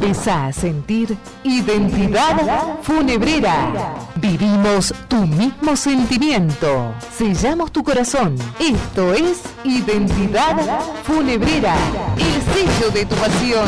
Empezá a sentir Identidad Funebrera. Vivimos tu mismo sentimiento. Sellamos tu corazón. Esto es Identidad Funebrera, el sello de tu pasión.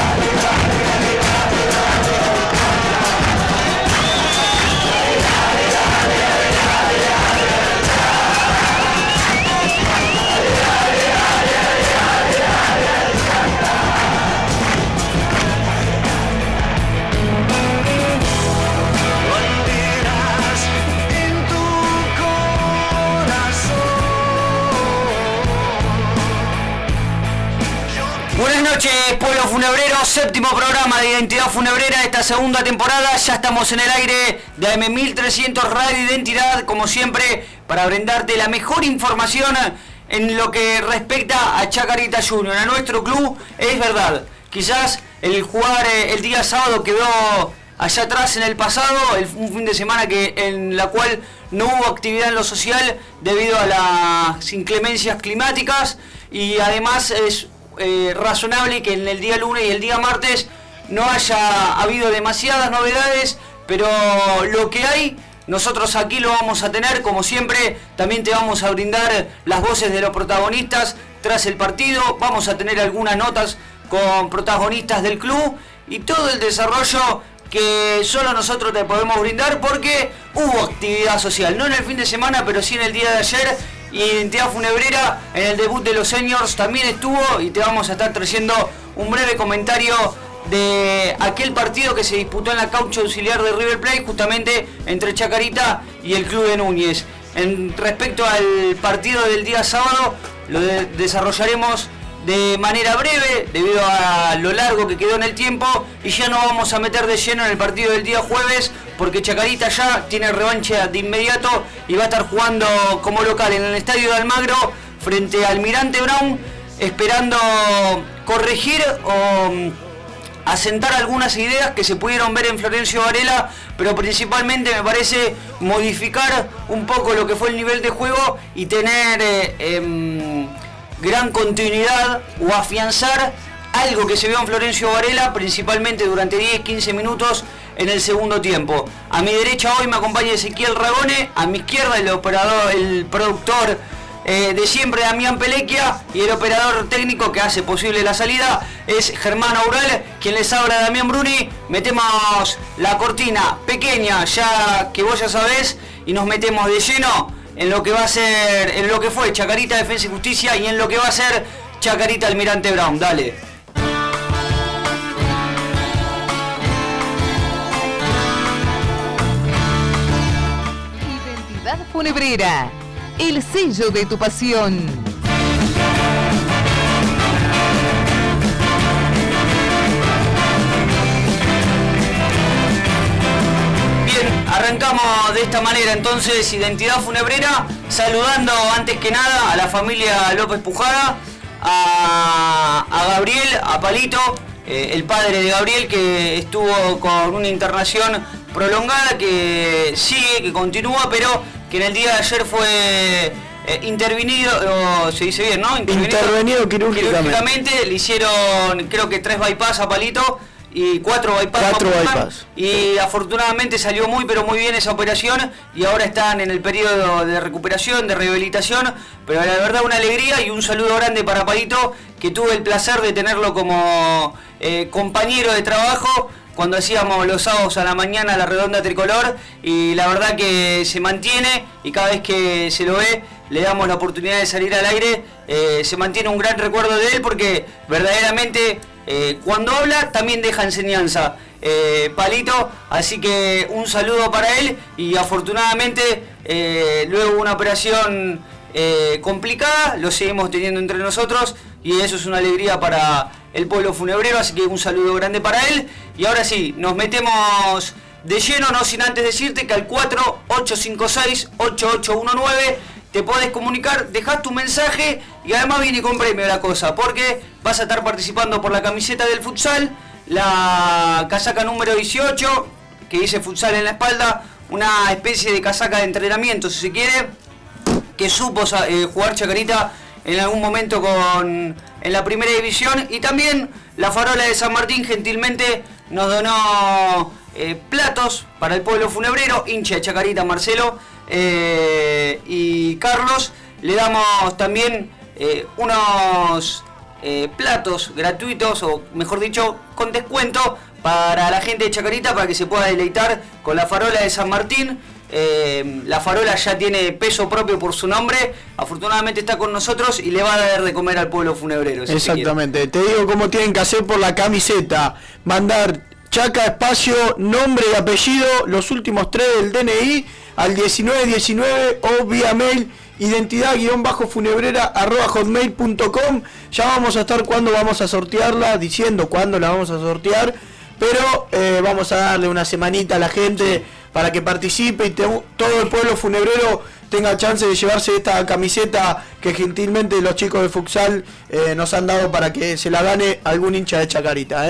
Buenas noches, pueblo funebrero, séptimo programa de Identidad Funebrera, esta segunda temporada. Ya estamos en el aire de AM1300 Radio Identidad, como siempre, para brindarte la mejor información en lo que respecta a Chacarita Junior, a nuestro club. Es verdad, quizás el jugar el día sábado quedó allá atrás en el pasado, un fin de semana en la cual no hubo actividad en lo social debido a las inclemencias climáticas, y además es razonable que en el día lunes y el día martes no haya habido demasiadas novedades, pero lo que hay, nosotros aquí lo vamos a tener, como siempre. También te vamos a brindar las voces de los protagonistas tras el partido, vamos a tener algunas notas con protagonistas del club y todo el desarrollo que solo nosotros te podemos brindar, porque hubo actividad social, no en el fin de semana, pero sí en el día de ayer. Y Identidad Funebrera en el debut de los seniors también estuvo, y te vamos a estar trayendo un breve comentario de aquel partido que se disputó en la cancha auxiliar de River Plate, justamente entre Chacarita y el club de Núñez. Respecto al partido del día sábado, lo desarrollaremos de manera breve debido a lo largo que quedó en el tiempo, y ya nos vamos a meter de lleno en el partido del día jueves, porque Chacarita ya tiene revancha de inmediato y va a estar jugando como local en el estadio de Almagro frente al Almirante Brown, esperando corregir o asentar algunas ideas que se pudieron ver en Florencio Varela, pero principalmente me parece modificar un poco lo que fue el nivel de juego y tener gran continuidad o afianzar algo que se vio en Florencio Varela, principalmente durante 10-15 minutos en el segundo tiempo. A mi derecha hoy me acompaña Ezequiel Ragone, a mi izquierda el operador, el productor de siempre, Damián Pelequia, y el operador técnico que hace posible la salida es Germán Aural, quien les habla, Damián Bruni. Metemos la cortina pequeña, ya que vos ya sabés, y nos metemos de lleno en lo que va a ser, en lo que fue Chacarita Defensa y Justicia y en lo que va a ser Chacarita Almirante Brown. Dale. Identidad Funebrera, el sello de tu pasión. Arrancamos de esta manera entonces Identidad Funebrera, saludando antes que nada a la familia López Pujada, a Gabriel, a Palito, el padre de Gabriel, que estuvo con una internación prolongada, que sigue, que continúa, pero que en el día de ayer fue intervenido, se dice bien, ¿no? Intervenido quirúrgicamente. Le hicieron, creo que 3 bypass a Palito y 4 bypass. Y afortunadamente salió muy pero muy bien esa operación, y ahora están en el periodo de recuperación, de rehabilitación. Pero la verdad, una alegría y un saludo grande para Palito, que tuve el placer de tenerlo como compañero de trabajo cuando hacíamos los sábados a la mañana la redonda tricolor, y la verdad que se mantiene, y cada vez que se lo ve le damos la oportunidad de salir al aire, se mantiene un gran recuerdo de él, porque verdaderamente cuando habla también deja enseñanza, Palito. Así que un saludo para él, y afortunadamente luego una operación complicada lo seguimos teniendo entre nosotros, y eso es una alegría para el pueblo funebrero. Así que un saludo grande para él, y ahora sí, nos metemos de lleno, no sin antes decirte que al 4856-8819 te podés comunicar, dejás tu mensaje, y además viene con premio la cosa, porque vas a estar participando por la camiseta del futsal, la casaca número 18, que dice futsal en la espalda, una especie de casaca de entrenamiento, si se quiere, que supo jugar Chacarita en algún momento con en la primera división. Y también la Farola de San Martín gentilmente nos donó platos para el pueblo funebrero, hincha de Chacarita Marcelo y Carlos. Le damos también unos platos gratuitos, o mejor dicho, con descuento para la gente de Chacarita, para que se pueda deleitar con la Farola de San Martín. La Farola ya tiene peso propio por su nombre, afortunadamente está con nosotros y le va a dar de comer al pueblo funebrero. Si exactamente, te digo cómo tienen que hacer por la camiseta: mandar Chaca, espacio, nombre y apellido, los últimos 3 del DNI al 1919 o vía mail identidad-funebrera@hotmail.com. Ya vamos a estar cuando vamos a sortearla, diciendo cuándo la vamos a sortear, pero vamos a darle una semanita a la gente para que participe y todo el pueblo funebrero tenga chance de llevarse esta camiseta que gentilmente los chicos de futsal nos han dado para que se la gane algún hincha de Chacarita.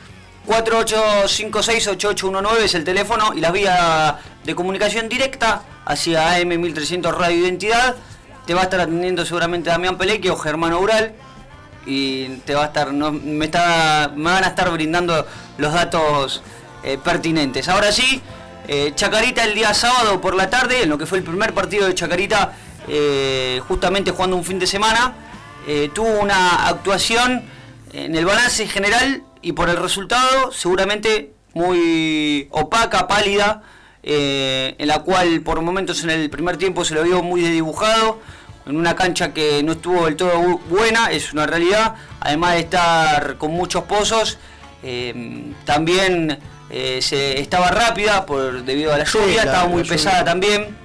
4856-8819 es el teléfono y las vías de comunicación directa hacia AM 1300 Radio Identidad. Te va a estar atendiendo seguramente Damián Peleque o Germán Ural y te va a estar, me van a estar brindando los datos pertinentes. Ahora sí, Chacarita el día sábado por la tarde, en lo que fue el primer partido de Chacarita, justamente jugando un fin de semana, tuvo una actuación en el balance general y por el resultado seguramente muy opaca, pálida, en la cual por momentos en el primer tiempo se lo vio muy desdibujado, en una cancha que no estuvo del todo buena, es una realidad, además de estar con muchos pozos, también estaba rápida debido a la lluvia, claro, estaba muy pesada también,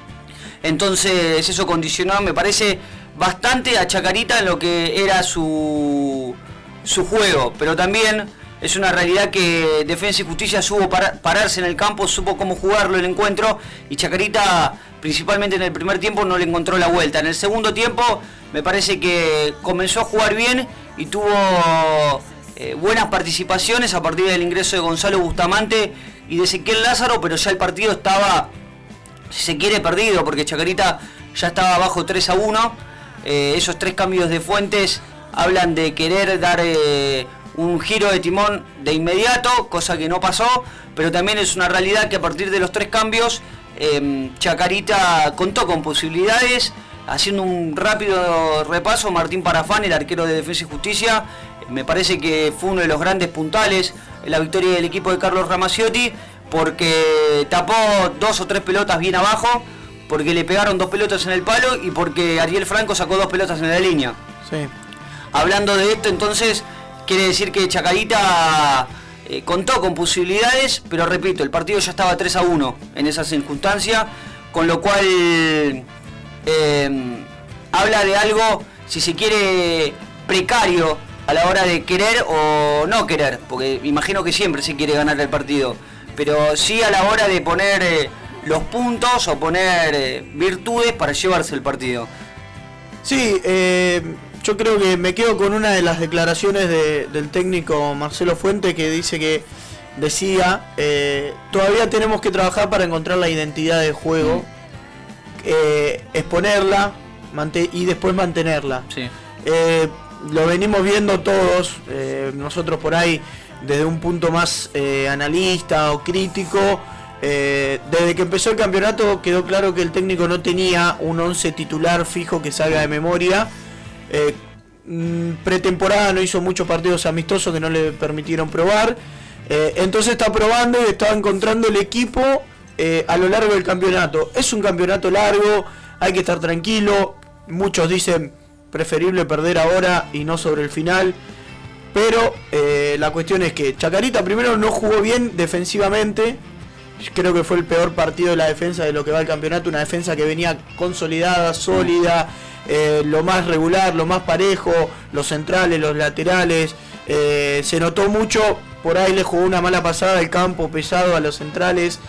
entonces eso condicionó, me parece, bastante a Chacarita en lo que era su juego, pero también es una realidad que Defensa y Justicia supo pararse en el campo, supo cómo jugarlo el encuentro, y Chacarita principalmente en el primer tiempo no le encontró la vuelta. En el segundo tiempo me parece que comenzó a jugar bien y tuvo buenas participaciones a partir del ingreso de Gonzalo Bustamante y de Ezequiel Lázaro, pero ya el partido estaba, si se quiere, perdido, porque Chacarita ya estaba abajo 3-1. Esos 3 cambios de Fuentes hablan de querer dar un giro de timón de inmediato, cosa que no pasó, pero también es una realidad que a partir de los 3 cambios Chacarita contó con posibilidades. Haciendo un rápido repaso, Martín Parafán, el arquero de Defensa y Justicia, me parece que fue uno de los grandes puntales en la victoria del equipo de Carlos Ramaciotti, porque tapó 2 o 3 pelotas bien abajo, porque le pegaron 2 pelotas en el palo y porque Ariel Franco sacó 2 pelotas en la línea. Sí. Hablando de esto, entonces, quiere decir que Chacarita contó con posibilidades, pero repito, el partido ya estaba 3-1 en esa circunstancia, con lo cual habla de algo, si se quiere, precario a la hora de querer o no querer, porque imagino que siempre se quiere ganar el partido, pero sí a la hora de poner los puntos o poner virtudes para llevarse el partido. Sí, yo creo que me quedo con una de las declaraciones del técnico Marcelo Fuente, que decía, todavía tenemos que trabajar para encontrar la identidad del juego, exponerla y después mantenerla. Sí. Lo venimos viendo todos, nosotros por ahí desde un punto más analista o crítico. Desde que empezó el campeonato quedó claro que el técnico no tenía un 11 titular fijo que salga de memoria. Pretemporada no hizo muchos partidos amistosos que no le permitieron probar, entonces está probando y está encontrando el equipo a lo largo del campeonato. Es un campeonato largo, hay que estar tranquilo. Muchos dicen preferible perder ahora y no sobre el final, pero la cuestión es que Chacarita primero no jugó bien defensivamente. Creo que fue el peor partido de la defensa de lo que va el campeonato, una defensa que venía consolidada, sólida, lo más regular, lo más parejo, los centrales, los laterales, se notó mucho. Por ahí le jugó una mala pasada el campo pesado a los centrales,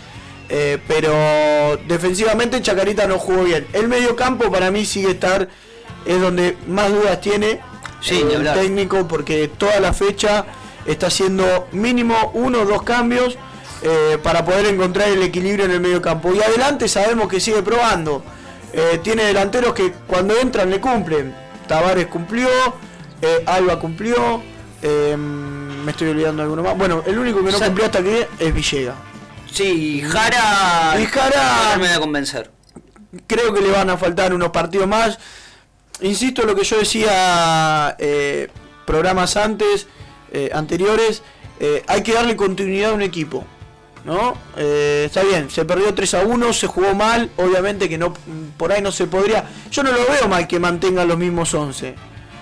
pero defensivamente Chacarita no jugó bien. El medio campo para mí es donde más dudas tiene el técnico, porque toda la fecha está haciendo mínimo 1 o 2 cambios para poder encontrar el equilibrio en el medio campo. Y adelante sabemos que sigue probando. Tiene delanteros que cuando entran le cumplen. Tavares cumplió, Alba cumplió, me estoy olvidando de alguno más. Bueno, el único que no cumplió hasta aquí es Villegas. Sí, Jara no me da a convencer. Creo que le van a faltar unos partidos más. Insisto en lo que yo decía programas anteriores, hay que darle continuidad a un equipo, ¿no? Está bien, se perdió 3-1, se jugó mal, obviamente que no, por ahí no se podría. Yo no lo veo mal que mantengan los mismos 11.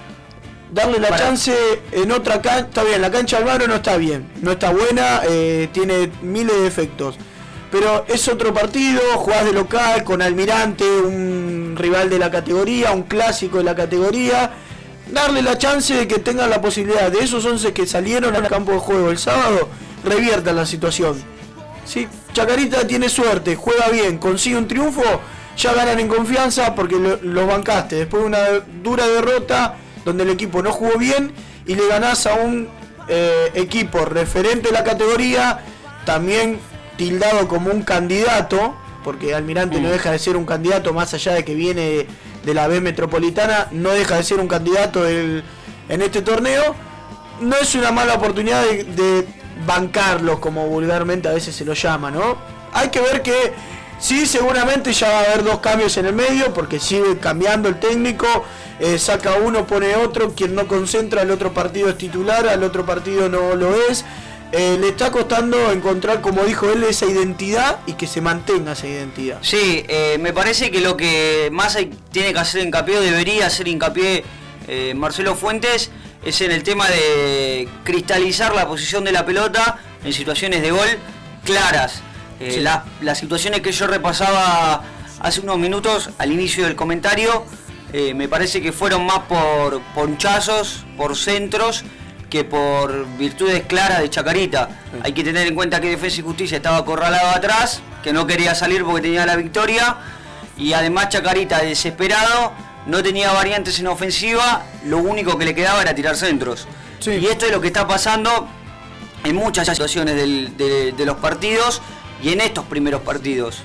Darle la chance en otra cancha. Está bien, la cancha Almagro no está bien, no está buena, tiene miles de defectos, pero es otro partido, jugás de local con Almirante, un rival de la categoría, un clásico de la categoría. Darle la chance de que tengan la posibilidad de esos 11 que salieron al campo de juego el sábado, reviertan la situación. Si Chacarita tiene suerte, juega bien, consigue un triunfo, ya ganan en confianza porque lo bancaste. Después de una dura derrota donde el equipo no jugó bien y le ganás a un equipo referente de la categoría, también tildado como un candidato, porque Almirante no deja de ser un candidato más allá de que viene de la B Metropolitana, no deja de ser un candidato en este torneo. No es una mala oportunidad de bancarlos, como vulgarmente a veces se lo llama, ¿no? Hay que ver que sí, seguramente ya va a haber 2 cambios en el medio, porque sigue cambiando el técnico, saca uno, pone otro, quien no concentra el otro partido es titular, al otro partido no lo es. Le está costando encontrar, como dijo él, esa identidad y que se mantenga esa identidad. Sí, me parece que lo que más tiene que hacer hincapié, o debería hacer hincapié Marcelo Fuentes, es en el tema de cristalizar la posición de la pelota en situaciones de gol claras. Sí. Las situaciones que yo repasaba hace unos minutos al inicio del comentario, me parece que fueron más por ponchazos, por centros, que por virtudes claras de Chacarita. Sí. Hay que tener en cuenta que Defensa y Justicia estaba acorralado atrás, que no quería salir porque tenía la victoria, y además Chacarita, desesperado, no tenía variantes en ofensiva, lo único que le quedaba era tirar centros. Sí. Y esto es lo que está pasando en muchas situaciones de los partidos y en estos primeros partidos.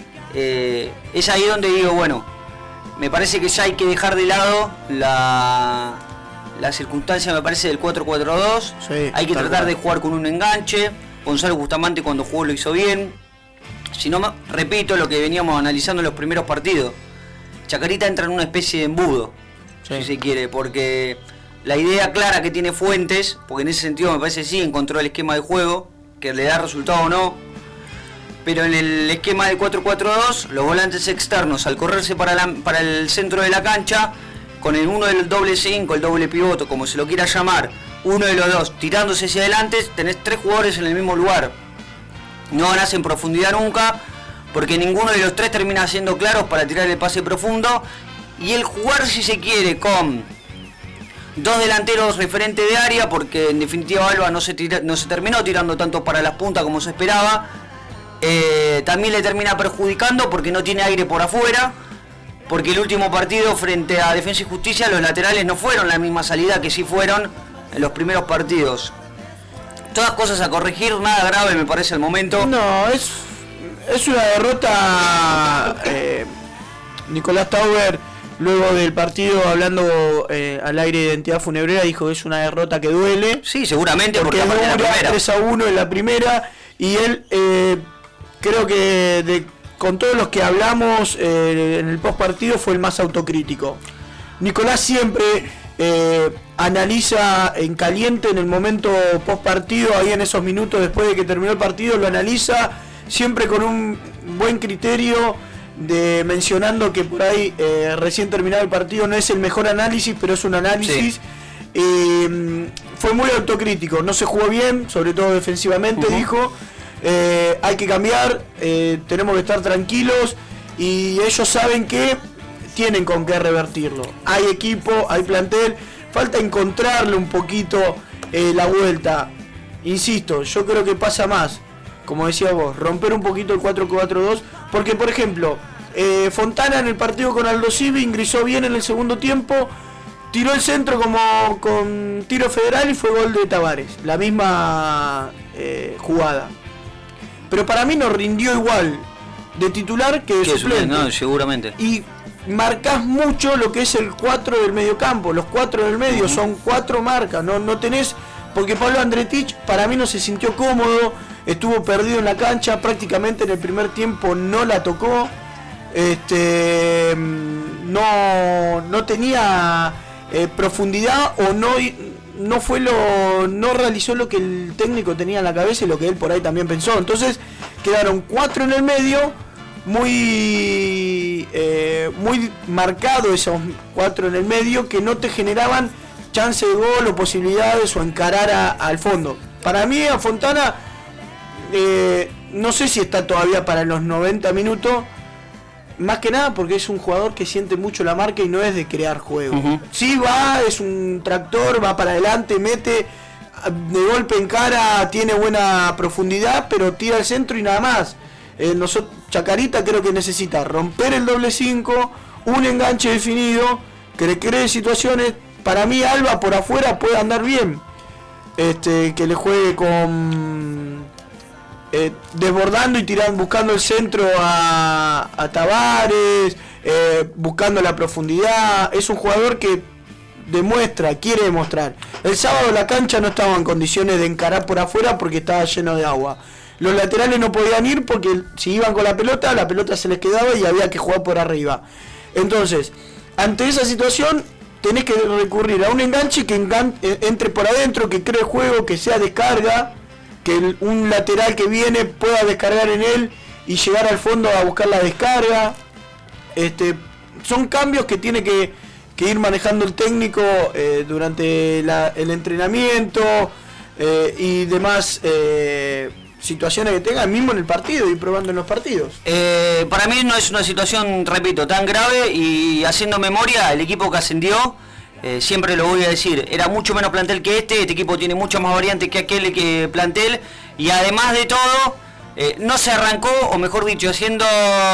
Es ahí donde digo, bueno, me parece que ya hay que dejar de lado la circunstancia, me parece, del 4-4-2. Sí, hay que tratar de jugar con un enganche. Gonzalo Bustamante cuando jugó lo hizo bien. Si no, repito lo que veníamos analizando en los primeros partidos. Chacarita entra en una especie de embudo, si se quiere, porque la idea clara que tiene Fuentes, porque en ese sentido me parece sí encontró el esquema de juego, que le da resultado o no, pero en el esquema de 4-4-2, los volantes externos, al correrse para el centro de la cancha, con el uno del doble 5, el doble pivoto, como se lo quiera llamar, uno de los dos tirándose hacia adelante, tenés 3 jugadores en el mismo lugar. No ganás en profundidad nunca, porque ninguno de los 3 termina siendo claros para tirar el pase profundo. Y el jugar, si se quiere, con 2 delanteros referentes de área, porque en definitiva Alba no se terminó tirando tanto para las puntas como se esperaba, también le termina perjudicando porque no tiene aire por afuera. Porque el último partido frente a Defensa y Justicia, los laterales no fueron la misma salida que sí fueron en los primeros partidos. Todas cosas a corregir, nada grave me parece al momento. No, es una derrota. Nicolás Tauber, luego del partido, hablando al aire de Identidad Funebrera, dijo que es una derrota que duele. Sí, seguramente, porque dura 3-1 en la primera. Y él, creo que con todos los que hablamos en el post partido, fue el más autocrítico. Nicolás siempre analiza en caliente en el momento post partido, ahí en esos minutos después de que terminó el partido, lo analiza siempre con un buen criterio, mencionando que por ahí recién terminado el partido no es el mejor análisis, pero es un análisis. Sí. Fue muy autocrítico, no se jugó bien, sobre todo defensivamente, dijo. Hay que cambiar, tenemos que estar tranquilos, y ellos saben que tienen con qué revertirlo. Hay equipo, hay plantel, falta encontrarle un poquito la vuelta. Insisto, yo creo que pasa más, como decía vos, romper un poquito el 4-4-2, porque por ejemplo, Fontana en el partido con Aldo Civi ingresó bien en el segundo tiempo, tiró el centro como con tiro federal y fue gol de Tavares, la misma jugada. Pero para mí no rindió igual de titular que de suplente. No, seguramente. Y marcás mucho lo que es el 4 del mediocampo. Los 4 del medio son 4 marcas, no tenés, porque Pablo Andretich para mí no se sintió cómodo, estuvo perdido en la cancha, prácticamente en el primer tiempo no la tocó, no tenía profundidad, o no realizó lo que el técnico tenía en la cabeza y lo que él por ahí también pensó. Entonces quedaron 4 en el medio, muy marcado esos 4 en el medio, que no te generaban chance de gol o posibilidades o encarar al fondo. Para mí a Fontana no sé si está todavía para los 90 minutos, más que nada porque es un jugador que siente mucho la marca y no es de crear juego. Sí es un tractor, va para adelante, mete de golpe en cara, tiene buena profundidad, pero tira al centro y nada más. Chacarita creo que necesita romper el doble 5, un enganche definido, que le cree situaciones. Para mí Alba por afuera puede andar bien, que le juegue con desbordando y tirando, buscando el centro a Tavares, buscando la profundidad. Es un jugador que quiere demostrar. El sábado la cancha no estaba en condiciones de encarar por afuera porque estaba lleno de agua. Los laterales no podían ir porque si iban con la pelota se les quedaba y había que jugar por arriba. Entonces, ante esa situación tenés que recurrir a un enganche que entre por adentro, que cree juego, que sea descarga, que un lateral que viene pueda descargar en él y llegar al fondo a buscar la descarga. Son cambios que tiene que ir manejando el técnico durante el entrenamiento y demás situaciones que tenga mismo en el partido y probando en los partidos. Para mí no es una situación, repito, tan grave, y haciendo memoria, el equipo que ascendió, siempre lo voy a decir, era mucho menos plantel que este equipo tiene mucho más variantes que aquel que plantel, y además de todo, no se arrancó, o mejor dicho, haciendo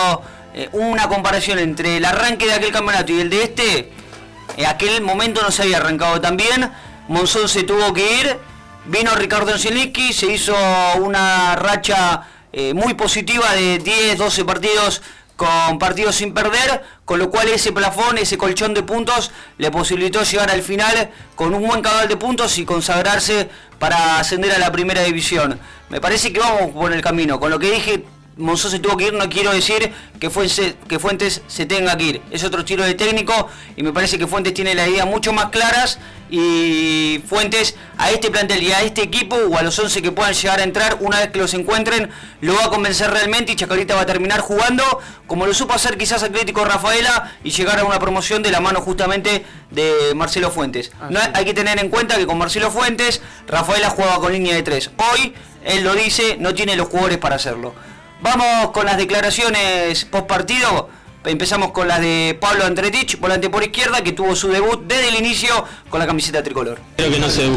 una comparación entre el arranque de aquel campeonato y el de este, en aquel momento no se había arrancado tan bien. Monzón se tuvo que ir, vino Ricardo Anselnicki, se hizo una racha muy positiva de 10, 12 partidos con partidos sin perder, con lo cual ese plafón, ese colchón de puntos le posibilitó llegar al final con un buen caudal de puntos y consagrarse para ascender a la primera división. Me parece que vamos por el camino. Con lo que dije, Monzón se tuvo que ir, no quiero decir que Fuentes se tenga que ir. Es otro tiro de técnico y me parece que Fuentes tiene las ideas mucho más claras, y Fuentes a este plantel y a este equipo, o a los 11 que puedan llegar a entrar, una vez que los encuentren, lo va a convencer realmente, y Chacarita va a terminar jugando como lo supo hacer quizás Atlético Rafaela y llegar a una promoción de la mano justamente de Marcelo Fuentes. Hay que tener en cuenta que con Marcelo Fuentes Rafaela jugaba con línea de 3. Hoy, él lo dice, no tiene los jugadores para hacerlo. Vamos con las declaraciones post partido. Empezamos con las de Pablo Andretich, volante por izquierda, que tuvo su debut desde el inicio con la camiseta tricolor. Creo que no se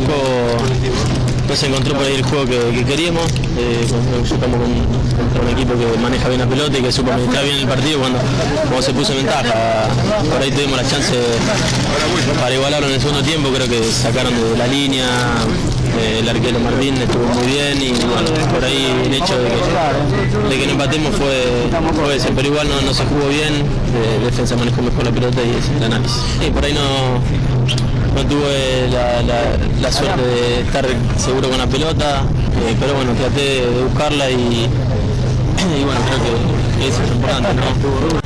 encontró por ahí el juego que queríamos. Estamos contra un equipo que maneja bien la pelota y que supo administrar bien el partido cuando se puso en ventaja. Por ahí tuvimos la chance para igualarlo en el segundo tiempo. Creo que sacaron de la línea. El arquero Martín estuvo muy bien, y bueno, por ahí el hecho de que no empatemos fue ese, pero igual no se jugó bien. Defensa manejó mejor la pelota y es el análisis. Y por ahí no tuve la suerte de estar seguro con la pelota, pero bueno, traté de buscarla y bueno, creo que eso es lo importante, ¿no?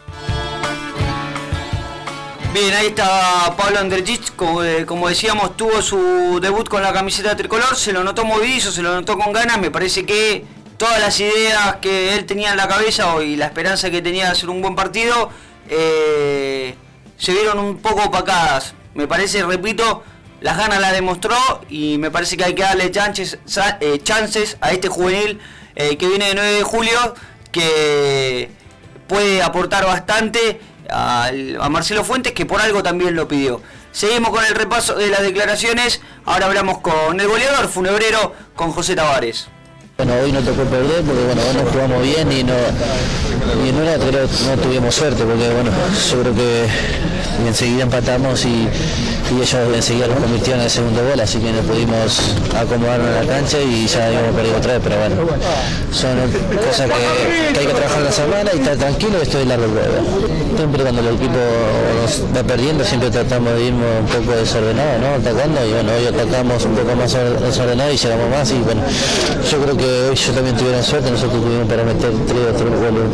Bien, ahí está Pablo Andretich, como decíamos, tuvo su debut con la camiseta tricolor, se lo notó movidizo, se lo notó con ganas. Me parece que todas las ideas que él tenía en la cabeza y la esperanza que tenía de hacer un buen partido se vieron un poco opacadas. Me parece, repito, las ganas las demostró, y me parece que hay que darle chances a este juvenil que viene de 9 de julio, que puede aportar bastante a Marcelo Fuentes, que por algo también lo pidió. Seguimos con el repaso de las declaraciones. Ahora hablamos con el goleador funebrero, con José Tavares. Bueno, hoy no tocó perder porque bueno, no jugamos bien y no tuvimos suerte, porque bueno, yo creo que enseguida empatamos y y ellos enseguida nos convirtieron en el segundo gol, así que nos pudimos acomodarnos en la cancha y ya habíamos perdido otra vez, pero bueno, son cosas que hay que trabajar en la semana y estar tranquilo, esto es largo el juego. Siempre cuando el equipo nos va perdiendo siempre tratamos de irnos un poco desordenados, ¿no? Atacando, y bueno, hoy atacamos un poco más desordenados y llegamos más, y bueno, yo creo que hoy ellos también tuvieron suerte, nosotros tuvimos para meter 3 goles.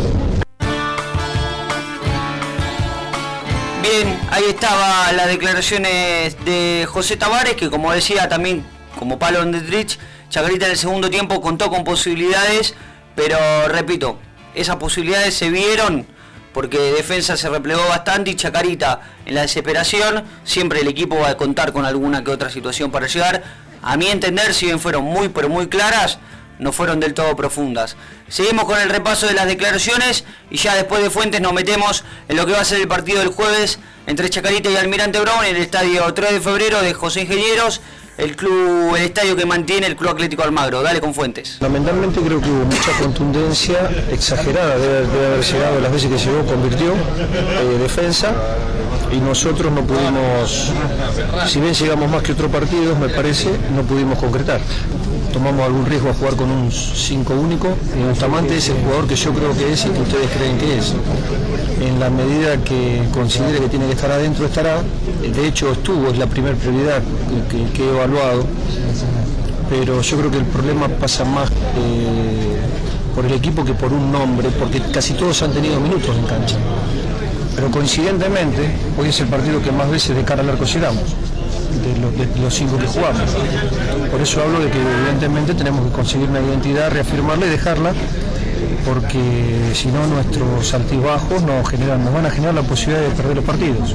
Bien, ahí estaba las declaraciones de José Tavares, que como decía también, como palo en Detrich, Chacarita en el segundo tiempo contó con posibilidades, pero repito, esas posibilidades se vieron porque Defensa se replegó bastante y Chacarita en la desesperación, siempre el equipo va a contar con alguna que otra situación para llegar. A mi entender, si bien fueron muy pero muy claras, no fueron del todo profundas. Seguimos con el repaso de las declaraciones y ya después de Fuentes nos metemos en lo que va a ser el partido del jueves entre Chacarita y Almirante Brown en el estadio 3 de febrero de José Ingenieros, el estadio que mantiene el Club Atlético Almagro. Dale con Fuentes. Fundamentalmente creo que hubo mucha contundencia exagerada, debe haber llegado las veces que llegó, convirtió Defensa, y nosotros no pudimos, si bien llegamos más que otros partidos, me parece, no pudimos concretar. Tomamos algún riesgo a jugar con un 5 único, y Bustamante es el jugador que yo creo que es y que ustedes creen que es. En la medida que considere que tiene que estar adentro, estará. De hecho estuvo, es la primera prioridad que he evaluado, pero yo creo que el problema pasa más por el equipo que por un nombre, porque casi todos han tenido minutos en cancha. Pero coincidentemente, hoy es el partido que más veces de cara al arco llegamos, de los 5 que jugamos. Por eso hablo de que evidentemente tenemos que conseguir una identidad, reafirmarla y dejarla, porque si no nuestros altibajos nos van a generar la posibilidad de perder los partidos.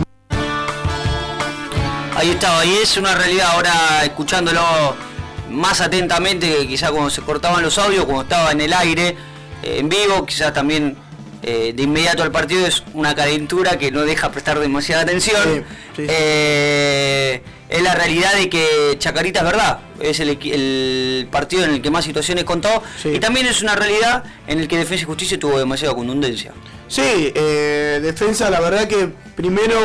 Ahí estaba, y es una realidad. Ahora escuchándolo más atentamente, que quizás cuando se cortaban los audios, cuando estaba en el aire, en vivo, quizás también de inmediato al partido, es una calentura que no deja prestar demasiada atención. Sí. Es la realidad de que Chacarita es verdad, es el partido en el que más situaciones contó, sí. Y también es una realidad en el que Defensa y Justicia tuvo demasiada contundencia. Sí, Defensa la verdad que primero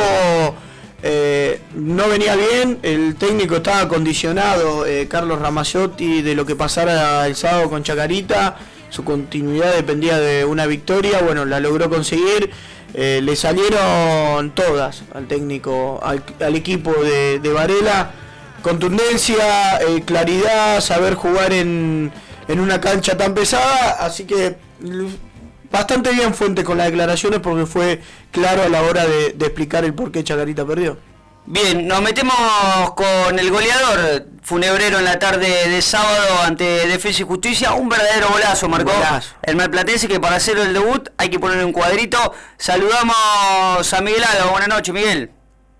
no venía bien, el técnico estaba condicionado, Carlos Ramazzotti, de lo que pasara el sábado con Chacarita. Su continuidad dependía de una victoria, bueno, la logró conseguir, le salieron todas al técnico, al equipo de Varela, contundencia, claridad, saber jugar en una cancha tan pesada, así que bastante bien Fuente con las declaraciones porque fue claro a la hora de explicar el por qué Chacarita perdió. Bien, nos metemos con el goleador Funebrero en la tarde de sábado ante Defensa y Justicia. Un verdadero golazo marcó el marplatense, que para hacer el debut hay que ponerle un cuadrito. Saludamos a Miguel Alba. Buenas noches, Miguel.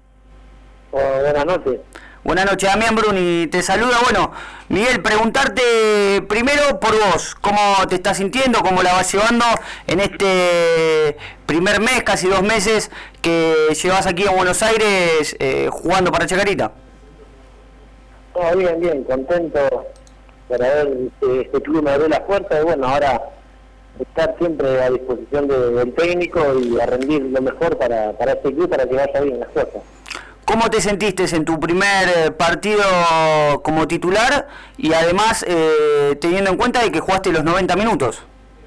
Buenas noches. Buenas noches, Damián Bruni te saluda. Bueno, Miguel, preguntarte primero por vos, ¿cómo te estás sintiendo? ¿Cómo la vas llevando en este primer mes, casi 2 meses, que llevas aquí a Buenos Aires jugando para Chacarita? Todo bien, contento por haber este club me abrió las puertas y bueno, ahora estar siempre a disposición del técnico y a rendir lo mejor para este club, para que vaya bien las cosas. ¿Cómo te sentiste en tu primer partido como titular y además teniendo en cuenta de que jugaste los 90 minutos?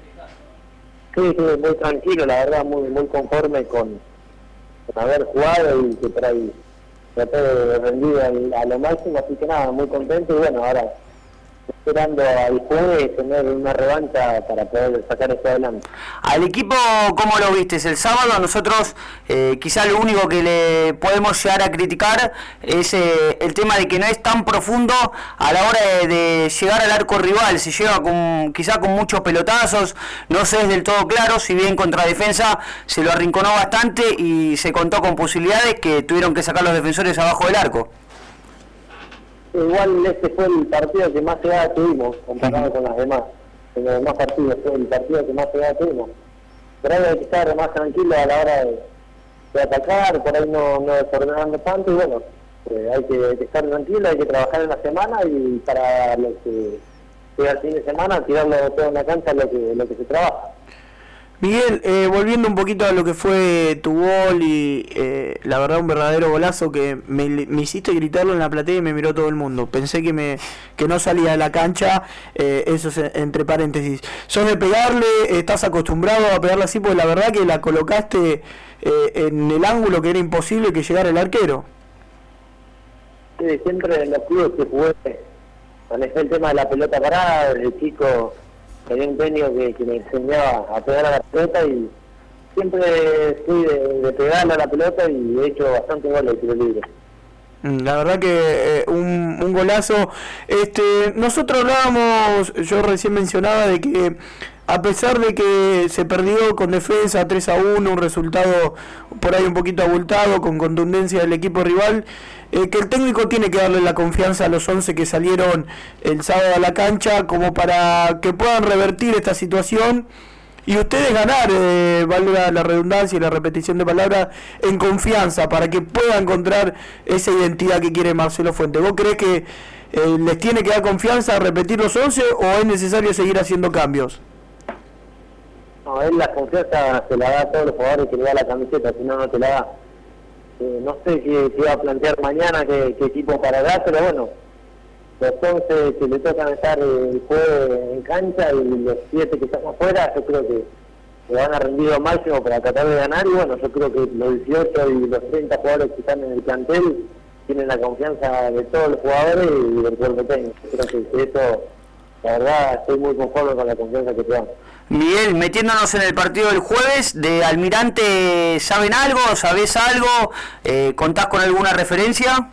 Sí, muy tranquilo, la verdad, muy conforme con haber jugado y que traté de rendir a lo máximo, así que nada, muy contento y bueno, ahora esperando al jueves tener una revancha para poder sacar esto adelante. Al equipo, ¿cómo lo viste? El sábado nosotros quizá lo único que le podemos llegar a criticar es el tema de que no es tan profundo a la hora de llegar al arco rival, se llega quizá con muchos pelotazos, no se es del todo claro, si bien contra Defensa se lo arrinconó bastante y se contó con posibilidades que tuvieron que sacar los defensores abajo del arco. Igual este fue el partido que más pegada tuvimos, comparado con las demás. En los demás partidos fue el partido que más pegada tuvimos. Pero ahora hay que estar más tranquilo a la hora de atacar, por ahí no desordenando tanto y bueno, hay que estar tranquilo, hay que trabajar en la semana y para lo que llega el fin de semana tirarlo todo en la cancha lo que se trabaja. Miguel, volviendo un poquito a lo que fue tu gol y la verdad un verdadero golazo que me hiciste gritarlo en la platea y me miró todo el mundo. Pensé que no salía de la cancha, eso es entre paréntesis. ¿Sos de pegarle? ¿Estás acostumbrado a pegarle así? Porque la verdad que la colocaste en el ángulo que era imposible que llegara el arquero. Sí, siempre en los clubes que jugué manejé el tema de la pelota parada. Desde chico tenía un técnico que me enseñaba a pegar a la pelota y siempre fui de pegarle a la pelota y he hecho bastante goles de tiro libre. La verdad que un golazo. Nosotros hablábamos, yo recién mencionaba de que a pesar de que se perdió con defensa 3-1, un resultado por ahí un poquito abultado, con contundencia del equipo rival, que el técnico tiene que darle la confianza a los 11 que salieron el sábado a la cancha como para que puedan revertir esta situación y ustedes ganar, valga la redundancia y la repetición de palabras, en confianza, para que pueda encontrar esa identidad que quiere Marcelo Fuentes. ¿Vos creés que les tiene que dar confianza a repetir los 11 o es necesario seguir haciendo cambios? No, él la confianza se la da a todos los jugadores que le da la camiseta, si no, no te la da. No sé qué va a plantear mañana, qué equipo para dar, pero bueno, los 11 que le tocan estar el jueves en cancha y los 7 que están afuera, yo creo que van a rendir al máximo para tratar de ganar y bueno, yo creo que los 18 y los 30 jugadores que están en el plantel tienen la confianza de todos los jugadores y del cuerpo técnico. Creo que eso, la verdad, estoy muy conforme con la confianza que te dan. Miguel, metiéndonos en el partido del jueves, de Almirante, ¿saben algo? ¿Sabés algo? ¿Contás con alguna referencia?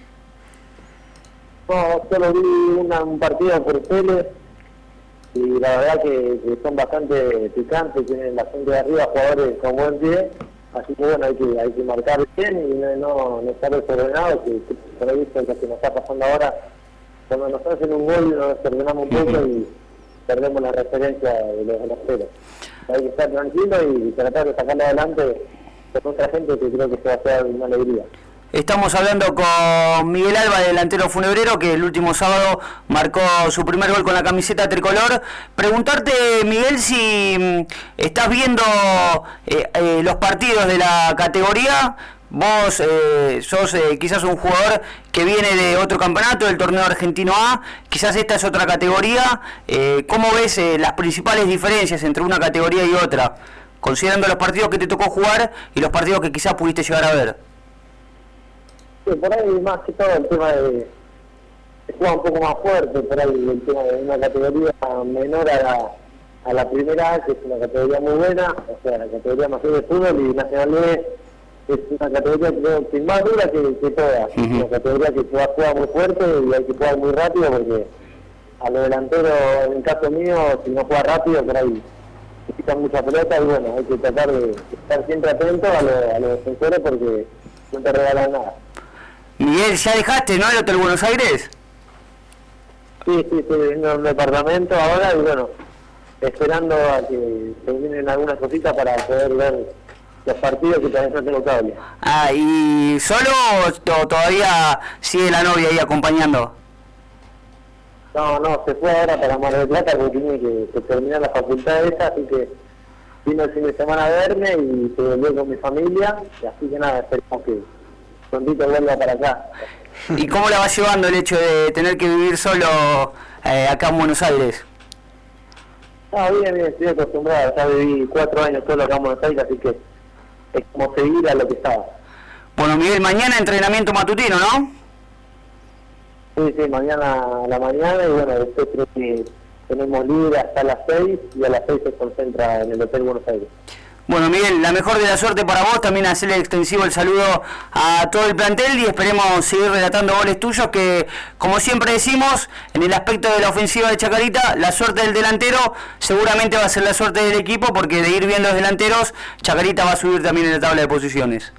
No, solo vi un partido por tele y la verdad que son bastante picantes, tienen bastante de arriba jugadores con buen pie, así que bueno, hay que marcar bien y no estar desordenado, que por ahí es lo que nos está pasando ahora, cuando nos hacen un gol nos desordenamos un poco y perdemos la referencia de los delanteros. Hay que estar tranquilo y tratar de sacarlo adelante con otra gente que creo que se va a hacer una alegría. Estamos hablando con Miguel Alba, delantero funebrero, que el último sábado marcó su primer gol con la camiseta tricolor. Preguntarte, Miguel, si estás viendo los partidos de la categoría. Vos sos quizás un jugador que viene de otro campeonato, del torneo argentino A, quizás esta es otra categoría. ¿Cómo ves las principales diferencias entre una categoría y otra, considerando los partidos que te tocó jugar y los partidos que quizás pudiste llegar a ver? Sí, por ahí más que todo el tema de jugar un poco más fuerte, por ahí el tema de una categoría menor a la primera A, que es una categoría muy buena, o sea, la categoría mayor de fútbol, y Nacional B es una categoría que es más dura que todas, una categoría que se va a jugar muy fuerte y hay que jugar muy rápido porque a los delanteros, en el caso mío, si no juega rápido, por ahí se quitan mucha pelota y bueno, hay que tratar de estar siempre atento a los defensores porque no te regalan nada. Miguel, ¿ya dejaste, no, el Hotel Buenos Aires? Sí, estoy viviendo en un departamento ahora y bueno, esperando a que terminen algunas cositas para poder ver los partidos que todavía no tengo cable. Ah, ¿y solo o todavía sigue la novia ahí acompañando? No, se fue ahora para Mar del Plata porque tiene que terminar la facultad esa, así que vino el fin de semana a verme y se volvió con mi familia, y así que nada, esperemos que prontito vuelva para acá. ¿Y cómo la va llevando el hecho de tener que vivir solo acá en Buenos Aires? Bien, estoy acostumbrado, ya viví 4 años solo acá en Buenos Aires, así que es como seguir a lo que estaba. Bueno, Miguel, mañana entrenamiento matutino, ¿no? Sí, mañana a la mañana y bueno, después creo que tenemos libre hasta las 6 y a las 6 se concentra en el Hotel Buenos Aires. Bueno, Miguel, la mejor de la suerte para vos, también hacerle extensivo el saludo a todo el plantel y esperemos seguir relatando goles tuyos que, como siempre decimos, en el aspecto de la ofensiva de Chacarita, la suerte del delantero seguramente va a ser la suerte del equipo porque de ir viendo los delanteros, Chacarita va a subir también en la tabla de posiciones.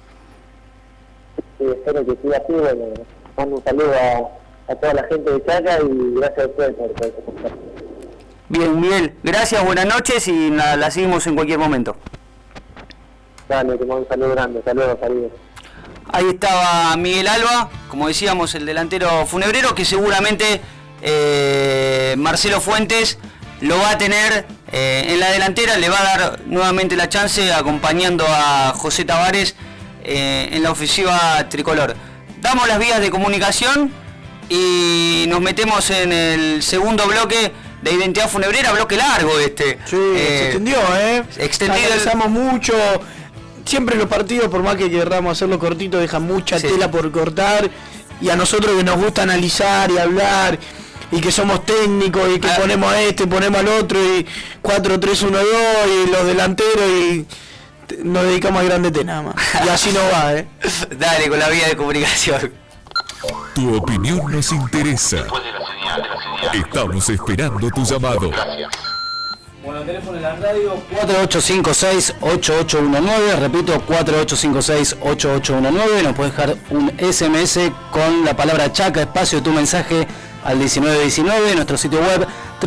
Sí, espero que siga así, bueno, mando un saludo a toda la gente de Chaca y gracias a ustedes por escuchar. Bien, Miguel, gracias, buenas noches y la seguimos en cualquier momento. Dale, te mando un saludo grande, saludos. Ahí estaba Miguel Alba, como decíamos, el delantero funebrero, que seguramente Marcelo Fuentes lo va a tener En la delantera le va a dar nuevamente la chance acompañando a José Tavares en la ofensiva tricolor. Damos las vías de comunicación y nos metemos en el segundo bloque de Identidad Funebrera, bloque largo este. Sí, se extendió, Extendido. Analizamos mucho. Siempre los partidos, por más que queramos hacerlo cortito, dejan mucha tela por cortar. Y a nosotros que nos gusta analizar y hablar, y que somos técnicos, y que ponemos a este, ponemos al otro, y 4-3-1-2, y los delanteros, y nos dedicamos a grande té nada más. Y así no va, Dale, con la vía de comunicación. Tu opinión nos interesa. Después de la señal. Estamos esperando tu llamado. Gracias. Bueno, el teléfono de la radio 4856-8819, repito, 4856-8819, nos puedes dejar un SMS con la palabra Chaca, espacio, tu mensaje al 1919, nuestro sitio web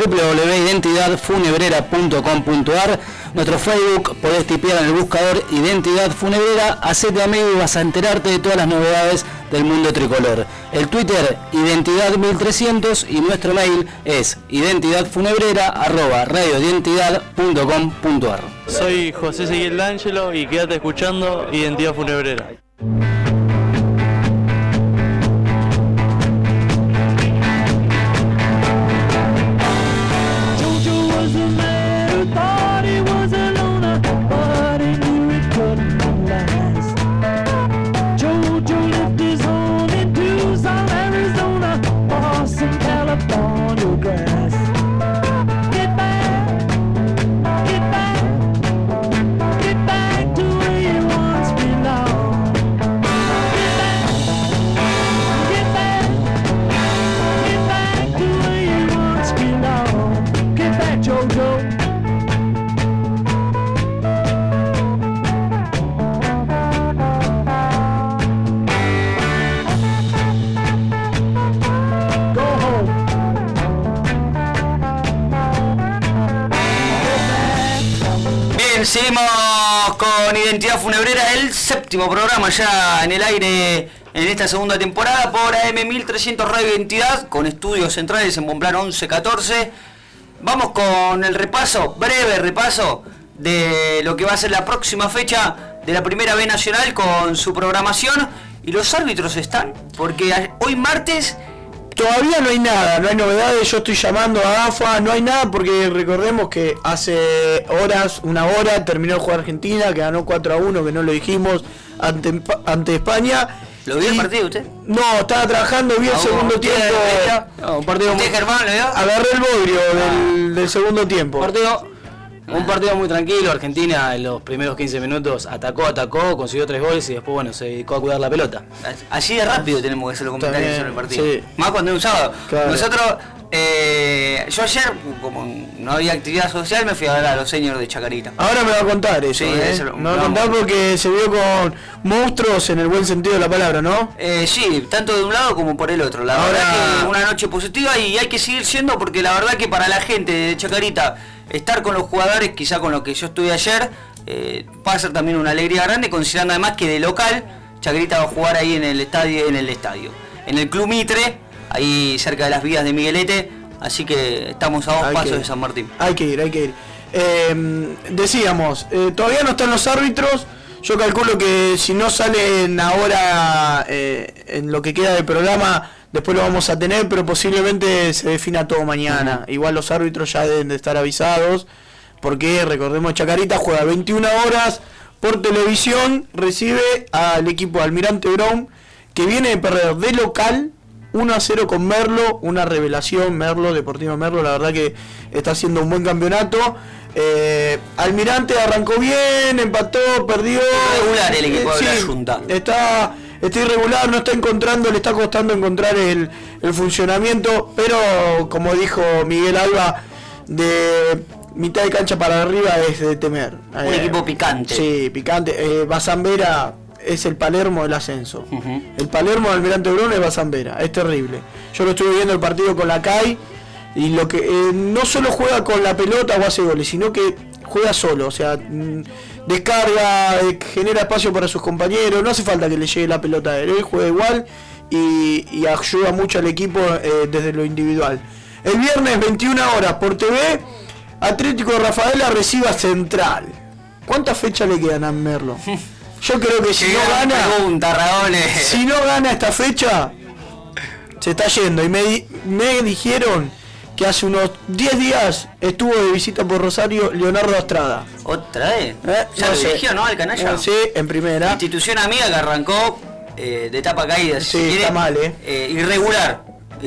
www.identidadfunebrera.com.ar, nuestro Facebook, podés tipear en el buscador Identidad Funebrera, hacete amigo y vas a enterarte de todas las novedades del mundo tricolor. El Twitter, Identidad1300, y nuestro mail es identidadfunebrera@radioidentidad.com.ar. Soy José Seguiel D'Angelo y quédate escuchando Identidad Funebrera. Seguimos con Identidad Funebrera, el séptimo programa ya en el aire en esta segunda temporada por AM 1300 Radio Identidad, con estudios centrales en Bonplan 1114. Vamos con el repaso, breve repaso de lo que va a ser la próxima fecha de la Primera B Nacional con su programación. Y los árbitros están, porque hoy martes todavía no hay nada, no hay novedades. Yo estoy llamando a AFA, no hay nada, porque recordemos que hace una hora terminó el juego Argentina, que ganó 4-1, que no lo dijimos, ante España. ¿Lo vio el partido usted? No, estaba trabajando, vi el segundo tiempo. Un partido muy... Germán, ¿lo vio? Agarré el bodrio del segundo tiempo. Un partido muy tranquilo. Argentina en los primeros 15 minutos atacó, consiguió 3 goles y después, bueno, se dedicó a cuidar la pelota. Así de rápido tenemos que hacer los comentarios sobre el partido. Sí. Más cuando es un sábado. Claro. Nosotros, yo ayer, como no había actividad social, me fui a ver a los señores de Chacarita. Ahora me va a contar eso, Sí, me va a contar porque se vio con monstruos en el buen sentido de la palabra, ¿no? Sí, tanto de un lado como por el otro. La verdad que una noche positiva y hay que seguir siendo, porque la verdad que para la gente de Chacarita estar con los jugadores, quizá con lo que yo estuve ayer, va a ser también una alegría grande, considerando además que de local Chacarita va a jugar ahí en el estadio, en el Club Mitre, ahí cerca de las vías de Miguelete, así que estamos a 2 pasos de San Martín. Hay que ir. Decíamos, todavía no están los árbitros. Yo calculo que si no salen ahora en lo que queda del programa, después lo vamos a tener, pero posiblemente se defina todo mañana. Igual los árbitros ya deben de estar avisados, porque recordemos, Chacarita juega 21 horas por televisión, recibe al equipo de Almirante Brown, que viene de perder de local 1-0 con Merlo, una revelación. Deportivo Merlo, la verdad que está haciendo un buen campeonato. Almirante arrancó bien, empató, perdió. Regular el equipo de la Junta. Está irregular, no está encontrando, le está costando encontrar el funcionamiento, pero como dijo Miguel Alba, de mitad de cancha para arriba es de temer. Un equipo picante. Sí, picante. Bazambera es el Palermo del ascenso. El Palermo de Almirante Brown es Bazambera, es terrible. Yo lo estuve viendo el partido con la CAI, y lo que no solo juega con la pelota o hace goles, sino que juega solo, o sea, descarga, genera espacio para sus compañeros, no hace falta que le llegue la pelota a él juega igual y ayuda mucho al equipo desde lo individual. El viernes 21 horas por TV, Atlético de Rafaela recibe a Central. ¿Cuántas fechas le quedan a Merlo? Yo creo que si no gana esta fecha, se está yendo. Y me dijeron que hace unos 10 días estuvo de visita por Rosario Leonardo Astrada. ¿Otra vez? Ya lo dirigió, ¿no? Al canalla. Sí, en primera. Institución amiga que arrancó de tapa caída. Sí, está mal, irregular. Sí,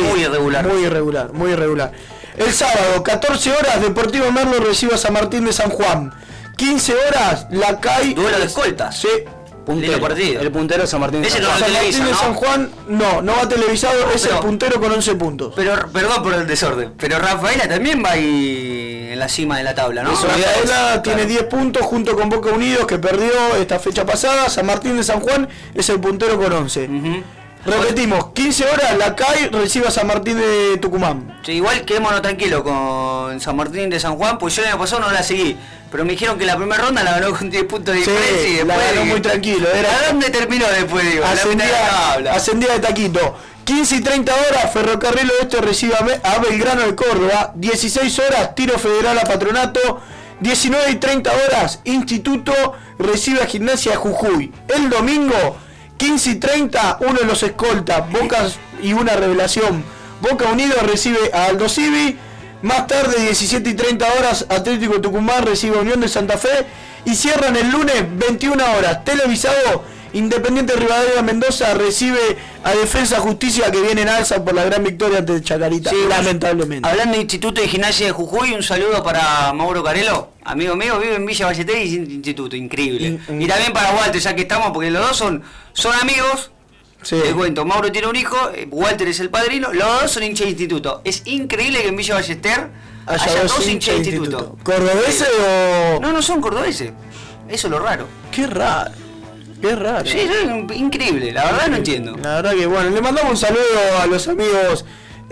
muy irregular. El sábado, 14 horas, Deportivo Merlo recibe a San Martín de San Juan. 15 horas, la CAI. Duelo de escoltas. Sí. Puntero, el puntero San Martín de San Juan. San Martín de San Juan no va televisado, es el puntero con 11 puntos. Pero, perdón por el desorden, pero Rafaela también va ahí en la cima de la tabla, ¿no? Rafaela tiene 10 puntos junto con Boca Unidos, que perdió esta fecha pasada. San Martín de San Juan es el puntero con 11. Repetimos, 15 horas, la CAI recibe a San Martín de Tucumán. Sí, igual quedémonos tranquilos con San Martín de San Juan, pues yo el año pasado no la seguí. Pero me dijeron que la primera ronda la ganó con 10 puntos de diferencia y después... la ganó muy tranquilo. ¿A dónde terminó después, digo? Ascendía de taquito. 15 y 30 horas, Ferrocarril Oeste recibe a Belgrano de Córdoba. 16 horas, Tiro Federal a Patronato. 19 y 30 horas, Instituto recibe a Gimnasia de Jujuy. El domingo, 15 y 30, uno de los escoltas, Boca y una revelación. Boca Unidos recibe a Aldo Civi. Más tarde, 17 y 30 horas, Atlético Tucumán recibe a Unión de Santa Fe. Y cierran el lunes, 21 horas, televisado, Independiente Rivadavia Mendoza recibe a Defensa Justicia, que viene en alza por la gran victoria ante Chacarita, sí, lamentablemente. Hablando de Instituto de Gimnasia de Jujuy, un saludo para Mauro Carelo, amigo mío, vive en Villa Ballester y Instituto, increíble. Y también para Walter, ya que estamos, porque los dos son amigos. Sí. Les cuento, Mauro tiene un hijo, Walter es el padrino, los dos son hinchas de Instituto. Es increíble que en Villa Ballester haya dos hinchas de Instituto. ¿Cordobeses o...? No son cordobeses. Eso es lo raro. Qué raro. Sí, es increíble, la verdad no entiendo. La verdad que bueno, le mandamos un saludo a los amigos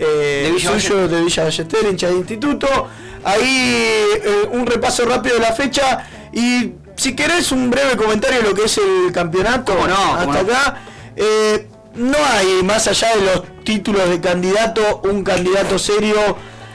suyos de Villa Ballester, hinchas de Instituto. Ahí un repaso rápido de la fecha y si querés un breve comentario de lo que es el campeonato. Acá. No hay, más allá de los títulos de candidato, un candidato serio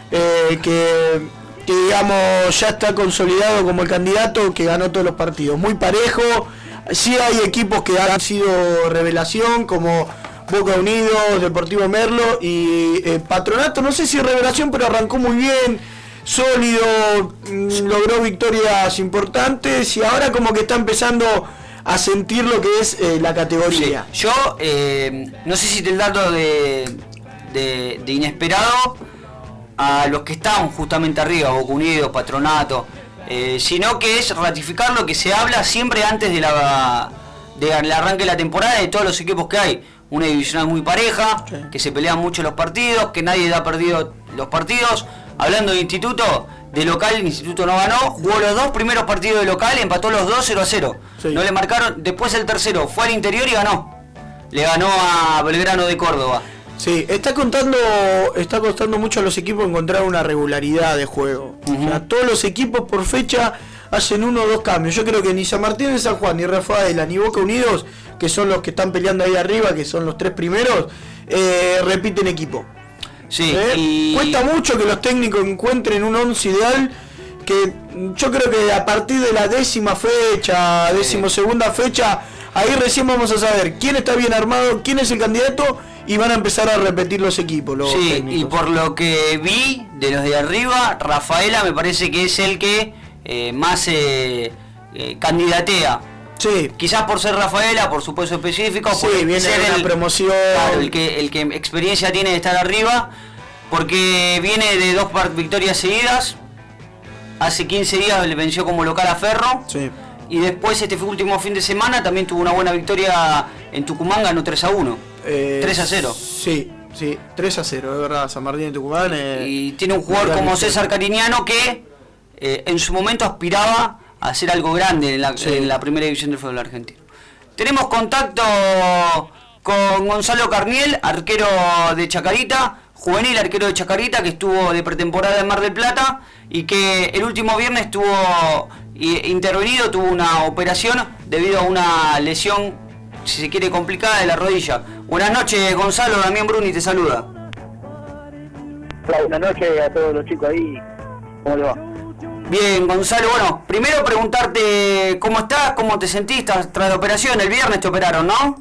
que digamos ya está consolidado como el candidato que ganó todos los partidos. Muy parejo. Sí hay equipos que han sido revelación, como Boca Unidos, Deportivo Merlo y Patronato. No sé si revelación, pero arrancó muy bien, sólido, logró victorias importantes y ahora como que está empezando a sentir lo que es la categoría. Sí. Yo no sé si te dato de inesperado a los que están justamente arriba, Boca Unidos, Patronato, sino que es ratificar lo que se habla siempre antes del arranque de la temporada, de todos los equipos que hay. Una divisional muy pareja, sí, que se pelean mucho los partidos, que nadie ha perdido los partidos. Hablando de Instituto, de local el Instituto no ganó, jugó los dos primeros partidos de local, empató los dos 0-0. Sí. No le marcaron, después el tercero fue al interior y ganó. Le ganó a Belgrano de Córdoba. Sí, está costando mucho a los equipos encontrar una regularidad de juego. O sea, todos los equipos por fecha hacen 1 o 2 cambios. Yo creo que ni San Martín de San Juan, ni Rafaela, ni Boca Unidos, que son los que están peleando ahí arriba, que son los 3 primeros, repiten equipo. Sí, y cuesta mucho que los técnicos encuentren un 11 ideal, que yo creo que a partir de la 10ª fecha, 12ª fecha, ahí recién vamos a saber quién está bien armado, quién es el candidato y van a empezar a repetir los equipos. Los técnicos. Y por lo que vi de los de arriba, Rafaela me parece que es el que más candidatea. Sí. Quizás por ser Rafaela, por su puesto específico, sí, viene ser de la promoción. Claro, el que experiencia tiene de estar arriba, porque viene de 2 victorias seguidas. Hace 15 días le venció como local a Ferro. Sí. Y después este último fin de semana también tuvo una buena victoria en Tucumán, ganó 3-1. 3-0. Sí, 3-0, es verdad, San Martín de Tucumán. Y tiene un jugador como César Cariñano que en su momento aspiraba a hacer algo grande en la primera división del fútbol argentino. Tenemos contacto con Gonzalo Carniel, arquero de Chacarita, juvenil arquero de Chacarita, que estuvo de pretemporada en Mar del Plata y que el último viernes estuvo intervenido, tuvo una operación debido a una lesión, si se quiere, complicada de la rodilla. Buenas noches, Gonzalo. Damián Bruni te saluda. Hola, buenas noches a todos los chicos ahí. ¿Cómo le va? Bien, Gonzalo, bueno, primero preguntarte cómo estás, cómo te sentís tras la operación. El viernes te operaron, ¿no?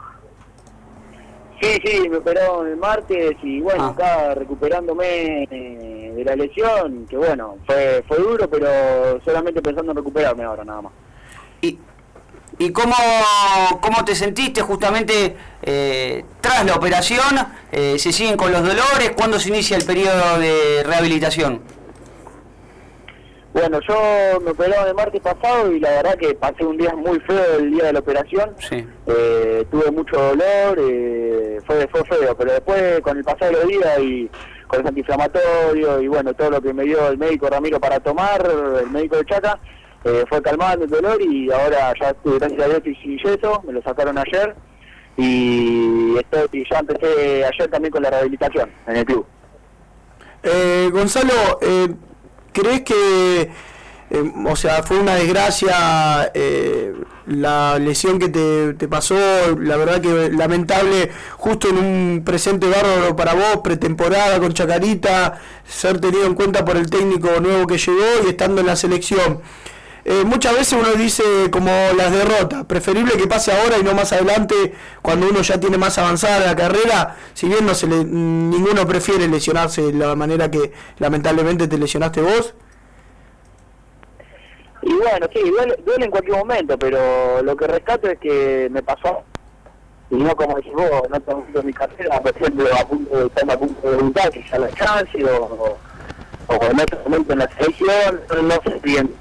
Sí, me operaron el martes y bueno, acá recuperándome de la lesión, que bueno, fue duro, pero solamente pensando en recuperarme ahora nada más. ¿Y cómo te sentiste justamente tras la operación? ¿Se siguen con los dolores? ¿Cuándo se inicia el periodo de rehabilitación? Bueno, yo me operaron el martes pasado y la verdad que pasé un día muy feo el día de la operación. Sí. Tuve mucho dolor, fue feo, pero después con el pasar de los días y con el antiinflamatorio y bueno, todo lo que me dio el médico Ramiro para tomar, el médico de Chaca, fue calmando el dolor y ahora ya estoy, gracias a Dios, sin yeso, me lo sacaron ayer y ya empecé ayer también con la rehabilitación en el club. Gonzalo, ¿crees que, o sea, fue una desgracia la lesión que te pasó? La verdad que lamentable, justo en un presente bárbaro para vos, pretemporada con Chacarita, ser tenido en cuenta por el técnico nuevo que llegó y estando en la selección. Muchas veces uno dice como las derrotas, preferible que pase ahora y no más adelante cuando uno ya tiene más avanzada la carrera, si bien ninguno prefiere lesionarse de la manera que lamentablemente te lesionaste vos. Y bueno, sí, duele en cualquier momento, pero lo que rescato es que me pasó, y no como decís vos, en otro momento de mi carrera, por ejemplo, estar a punto de debutar, que ya la chance, o en otro momento en la selección, no sé bien.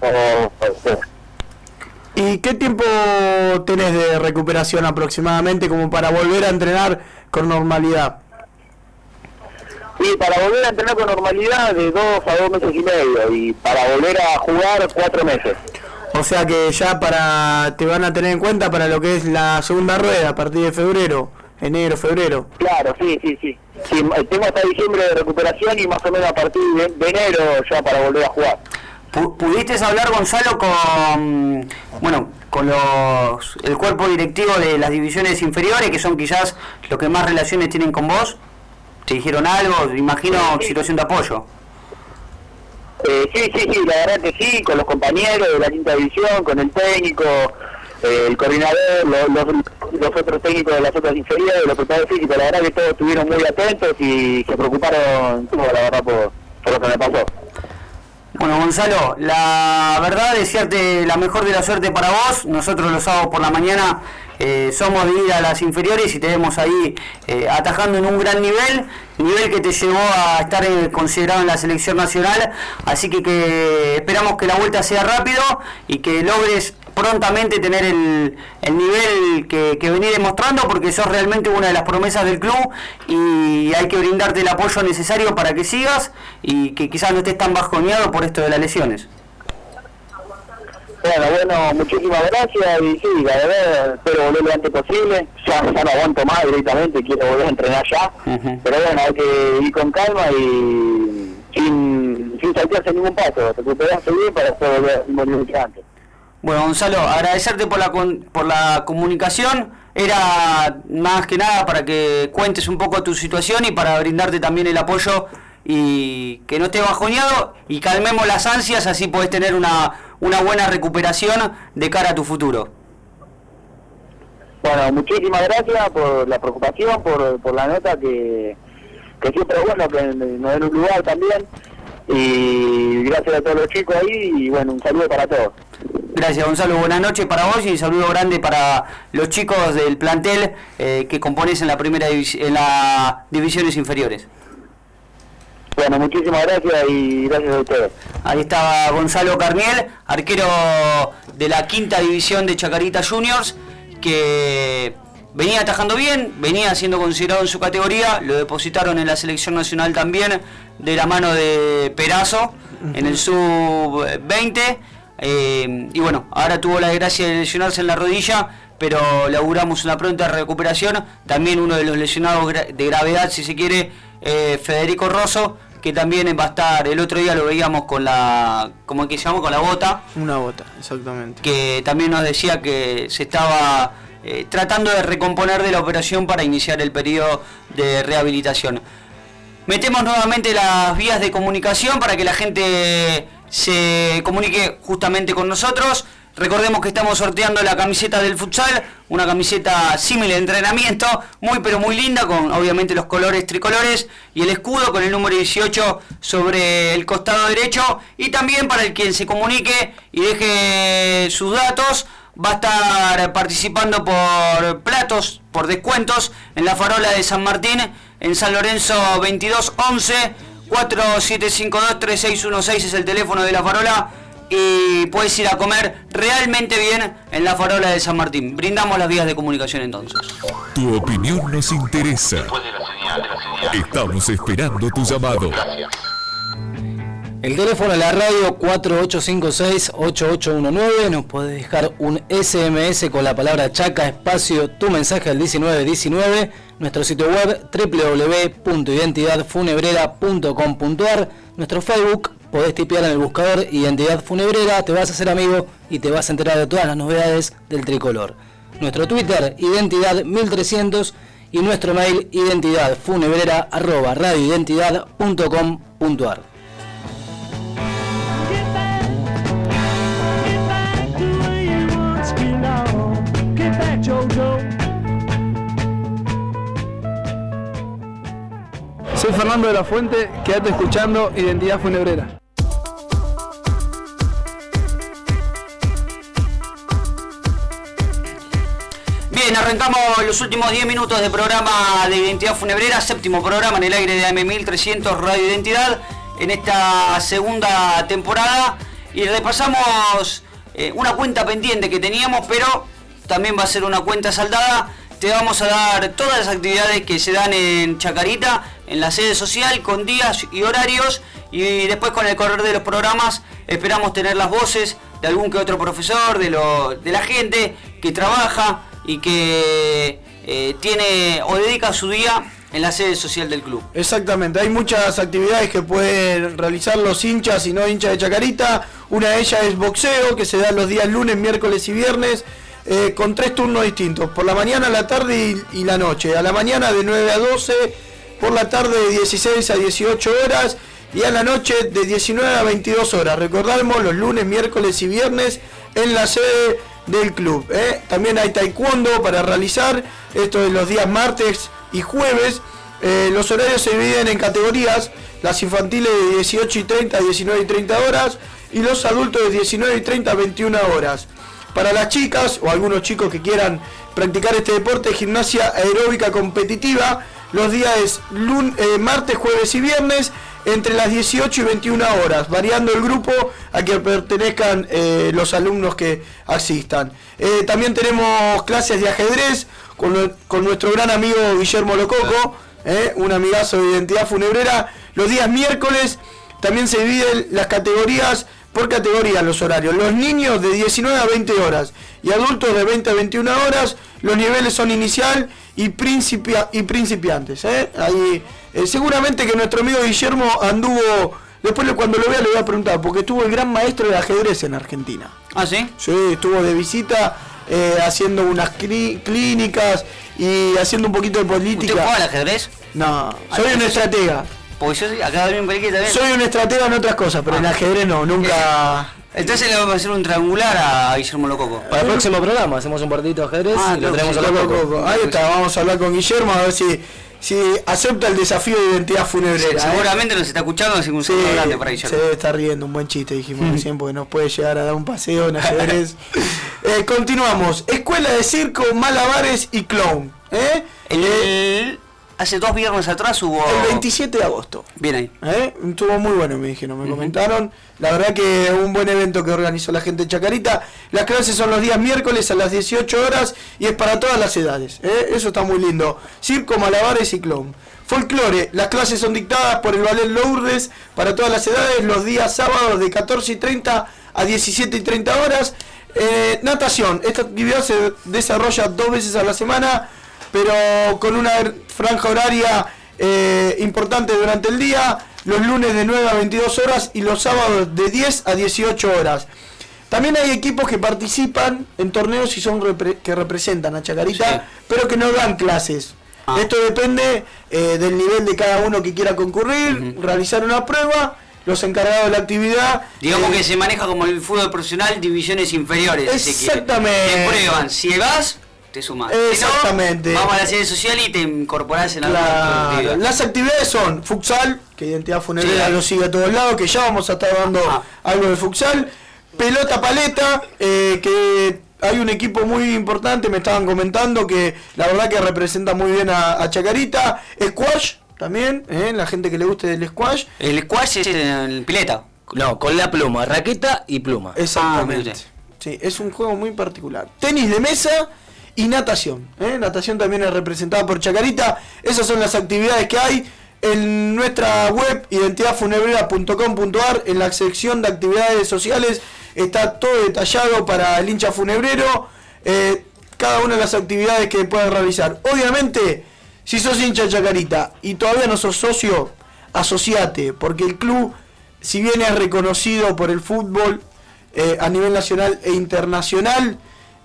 ¿Y qué tiempo tenés de recuperación aproximadamente como para volver a entrenar con normalidad? Y para volver a entrenar con normalidad de 2 a 2 meses y medio y para volver a jugar 4 meses. O sea que ya te van a tener en cuenta para lo que es la segunda rueda a partir de febrero, enero, febrero. Claro, sí, tengo hasta diciembre de recuperación y más o menos a partir de enero ya para volver a jugar. ¿Pudiste hablar, Gonzalo, con el cuerpo directivo de las divisiones inferiores, que son quizás los que más relaciones tienen con vos? ¿Te dijeron algo? Imagino situación de apoyo. Sí, la verdad que sí, con los compañeros de la quinta división, con el técnico, el coordinador, los otros técnicos de las otras inferiores, los preparadores físicos, la verdad que todos estuvieron muy atentos y se preocuparon, la verdad, por lo que me pasó. Bueno, Gonzalo, la verdad, desearte la mejor de la suerte para vos. Nosotros los sábados por la mañana somos de ir a las inferiores y te vemos ahí atajando en un gran nivel que te llevó a estar considerado en la selección nacional. Así que esperamos que la vuelta sea rápido y que logres prontamente tener el nivel que venís demostrando, porque sos realmente una de las promesas del club y hay que brindarte el apoyo necesario para que sigas y que quizás no estés tan bajoneado por esto de las lesiones. Bueno, muchísimas gracias y sí, la verdad espero volver lo antes posible, ya no aguanto más directamente, quiero volver a entrenar ya, pero bueno, hay que ir con calma y sin saltearse ningún paso, recuperarse bien para después volver al mismo nivel que antes. Bueno, Gonzalo, agradecerte por la comunicación, era más que nada para que cuentes un poco tu situación y para brindarte también el apoyo y que no estés bajoneado y calmemos las ansias, así podés tener una buena recuperación de cara a tu futuro. Bueno, muchísimas gracias por la preocupación, por la nota que siempre es bueno que nos den un lugar también y gracias a todos los chicos ahí y bueno, un saludo para todos. Gracias, Gonzalo, buenas noches para vos y un saludo grande para los chicos del plantel que componés en en las divisiones inferiores. Bueno, muchísimas gracias y gracias a ustedes. Ahí estaba Gonzalo Carniel, arquero de la quinta división de Chacarita Juniors, que venía atajando bien, venía siendo considerado en su categoría, lo depositaron en la selección nacional también de la mano de Perazo en el sub-20 y bueno, ahora tuvo la desgracia de lesionarse en la rodilla, pero le auguramos una pronta recuperación. También uno de los lesionados de gravedad, si se quiere, Federico Rosso, que también va a estar, el otro día lo veíamos con la, ¿cómo es que se llama? Con la bota. Una bota, exactamente. Que también nos decía que se estaba tratando de recomponer de la operación para iniciar el periodo de rehabilitación. Metemos nuevamente las vías de comunicación para que la gente se comunique justamente con nosotros. Recordemos que estamos sorteando la camiseta del futsal, una camiseta similar de entrenamiento, muy pero muy linda, con obviamente los colores tricolores y el escudo con el número 18 sobre el costado derecho. Y también para el quien se comunique y deje sus datos, va a estar participando por platos, por descuentos en la Farola de San Martín, en San Lorenzo 2211, 4752-3616 es el teléfono de la Farola. Y puedes ir a comer realmente bien en la Farola de San Martín. Brindamos las vías de comunicación entonces. Tu opinión nos interesa. Estamos esperando tu llamado. El teléfono de la radio 4856-8819. Nos podés dejar un SMS con la palabra Chaca, espacio, tu mensaje al 1919. Nuestro sitio web www.identidadfunebrera.com.ar. Nuestro Facebook, podés tipear en el buscador Identidad Funebrera, te vas a hacer amigo y te vas a enterar de todas las novedades del tricolor. Nuestro Twitter, Identidad 1300, y nuestro mail, identidadfunebrera@radioidentidad.com.ar. Soy Fernando de la Fuente, quédate escuchando Identidad Funebrera. Bien, arrancamos los últimos 10 minutos de programa de Identidad Funebrera, séptimo programa en el aire de AM1300 Radio Identidad, en esta segunda temporada, y repasamos una cuenta pendiente que teníamos, pero también va a ser una cuenta saldada. Te vamos a dar todas las actividades que se dan en Chacarita, en la sede social, con días y horarios, y después con el correr de los programas esperamos tener las voces de algún que otro profesor, de la gente que trabaja y que tiene o dedica su día en la sede social del club. Exactamente, hay muchas actividades que pueden realizar los hinchas y no hinchas de Chacarita. Una de ellas es boxeo, que se da los días lunes, miércoles y viernes, con 3 turnos distintos, por la mañana, la tarde y la noche. A la mañana de 9 a 12, por la tarde de 16 a 18 horas y a la noche de 19 a 22 horas. Recordamos los lunes, miércoles y viernes en la sede del club. También hay taekwondo para realizar, esto es los días martes y jueves. Los horarios se dividen en categorías: las infantiles de 18 y 30 a 19 y 30 horas y los adultos de 19 y 30 a 21 horas. Para las chicas o algunos chicos que quieran practicar este deporte, gimnasia aeróbica competitiva, los días martes, jueves y viernes entre las 18 y 21 horas, variando el grupo a que pertenezcan los alumnos que asistan. También tenemos clases de ajedrez con nuestro gran amigo Guillermo Lococo, un amigazo de Identidad Funebrera. Los días miércoles también se dividen las categorías por categoría, los horarios. Los niños de 19 a 20 horas y adultos de 20 a 21 horas. Los niveles son inicial y principiantes. Ahí, seguramente que nuestro amigo Guillermo anduvo, después cuando lo vea le voy a preguntar, porque estuvo el gran maestro de ajedrez en Argentina. ¿Ah, sí? Sí, estuvo de visita haciendo unas clínicas y haciendo un poquito de política. ¿Usted juega al ajedrez? No, soy un estratega. Porque yo acá también también. Soy un estratega en otras cosas, pero en ajedrez no, nunca. Entonces le vamos a hacer un triangular a Guillermo Lococo. Para el próximo programa hacemos un partidito de ajedrez y lo traemos a Lococo. Ahí está, vamos a hablar con Guillermo a ver si acepta el desafío de Identidad Funebrera. Seguramente nos está escuchando, así que un saludo grande para Guillermo. Se está riendo, un buen chiste, dijimos recién, porque nos puede llegar a dar un paseo en ajedrez. Continuamos. Escuela de circo, malabares y clown. Hace 2 viernes atrás hubo... El 27 de agosto. Bien ahí. Estuvo muy bueno, me dijeron, me comentaron. La verdad que un buen evento que organizó la gente de Chacarita. Las clases son los días miércoles a las 18 horas y es para todas las edades. Eso está muy lindo. Circo, malabares y clown. Folclore, las clases son dictadas por el Ballet Lourdes para todas las edades, los días sábados de 14 y 30 a 17 y 30 horas. Natación, esta actividad se desarrolla 2 veces a la semana, pero con una franja horaria importante durante el día, los lunes de 9 a 22 horas y los sábados de 10 a 18 horas. También hay equipos que participan en torneos y son que representan a Chacarita, sí, pero que no dan clases. Esto depende del nivel de cada uno que quiera concurrir, realizar una prueba. Los encargados de la actividad... Digamos que se maneja como el fútbol profesional, divisiones inferiores. Exactamente. Te prueban, si vas, te sumas. Exactamente. Si no, vamos a la sede social y te incorporás en la actividad. Las actividades son futsal, que Identidad Funebrera lo sigue a todos lados, que ya vamos a estar dando algo de futsal. Pelota paleta, que hay un equipo muy importante, me estaban comentando, que la verdad que representa muy bien a Chacarita. Squash también, la gente que le guste del squash. El squash es en pileta. No, con la pluma, raqueta y pluma. Exactamente. Sí, es un juego muy particular. Tenis de mesa y natación. Natación también es representada por Chacarita. Esas son las actividades que hay en nuestra web identidadfunebrera.com.ar. En la sección de actividades sociales está todo detallado para el hincha funebrero. Cada una de las actividades que pueden realizar. Obviamente, si sos hincha de Chacarita y todavía no sos socio, asociate, porque el club, si bien es reconocido por el fútbol a nivel nacional e internacional,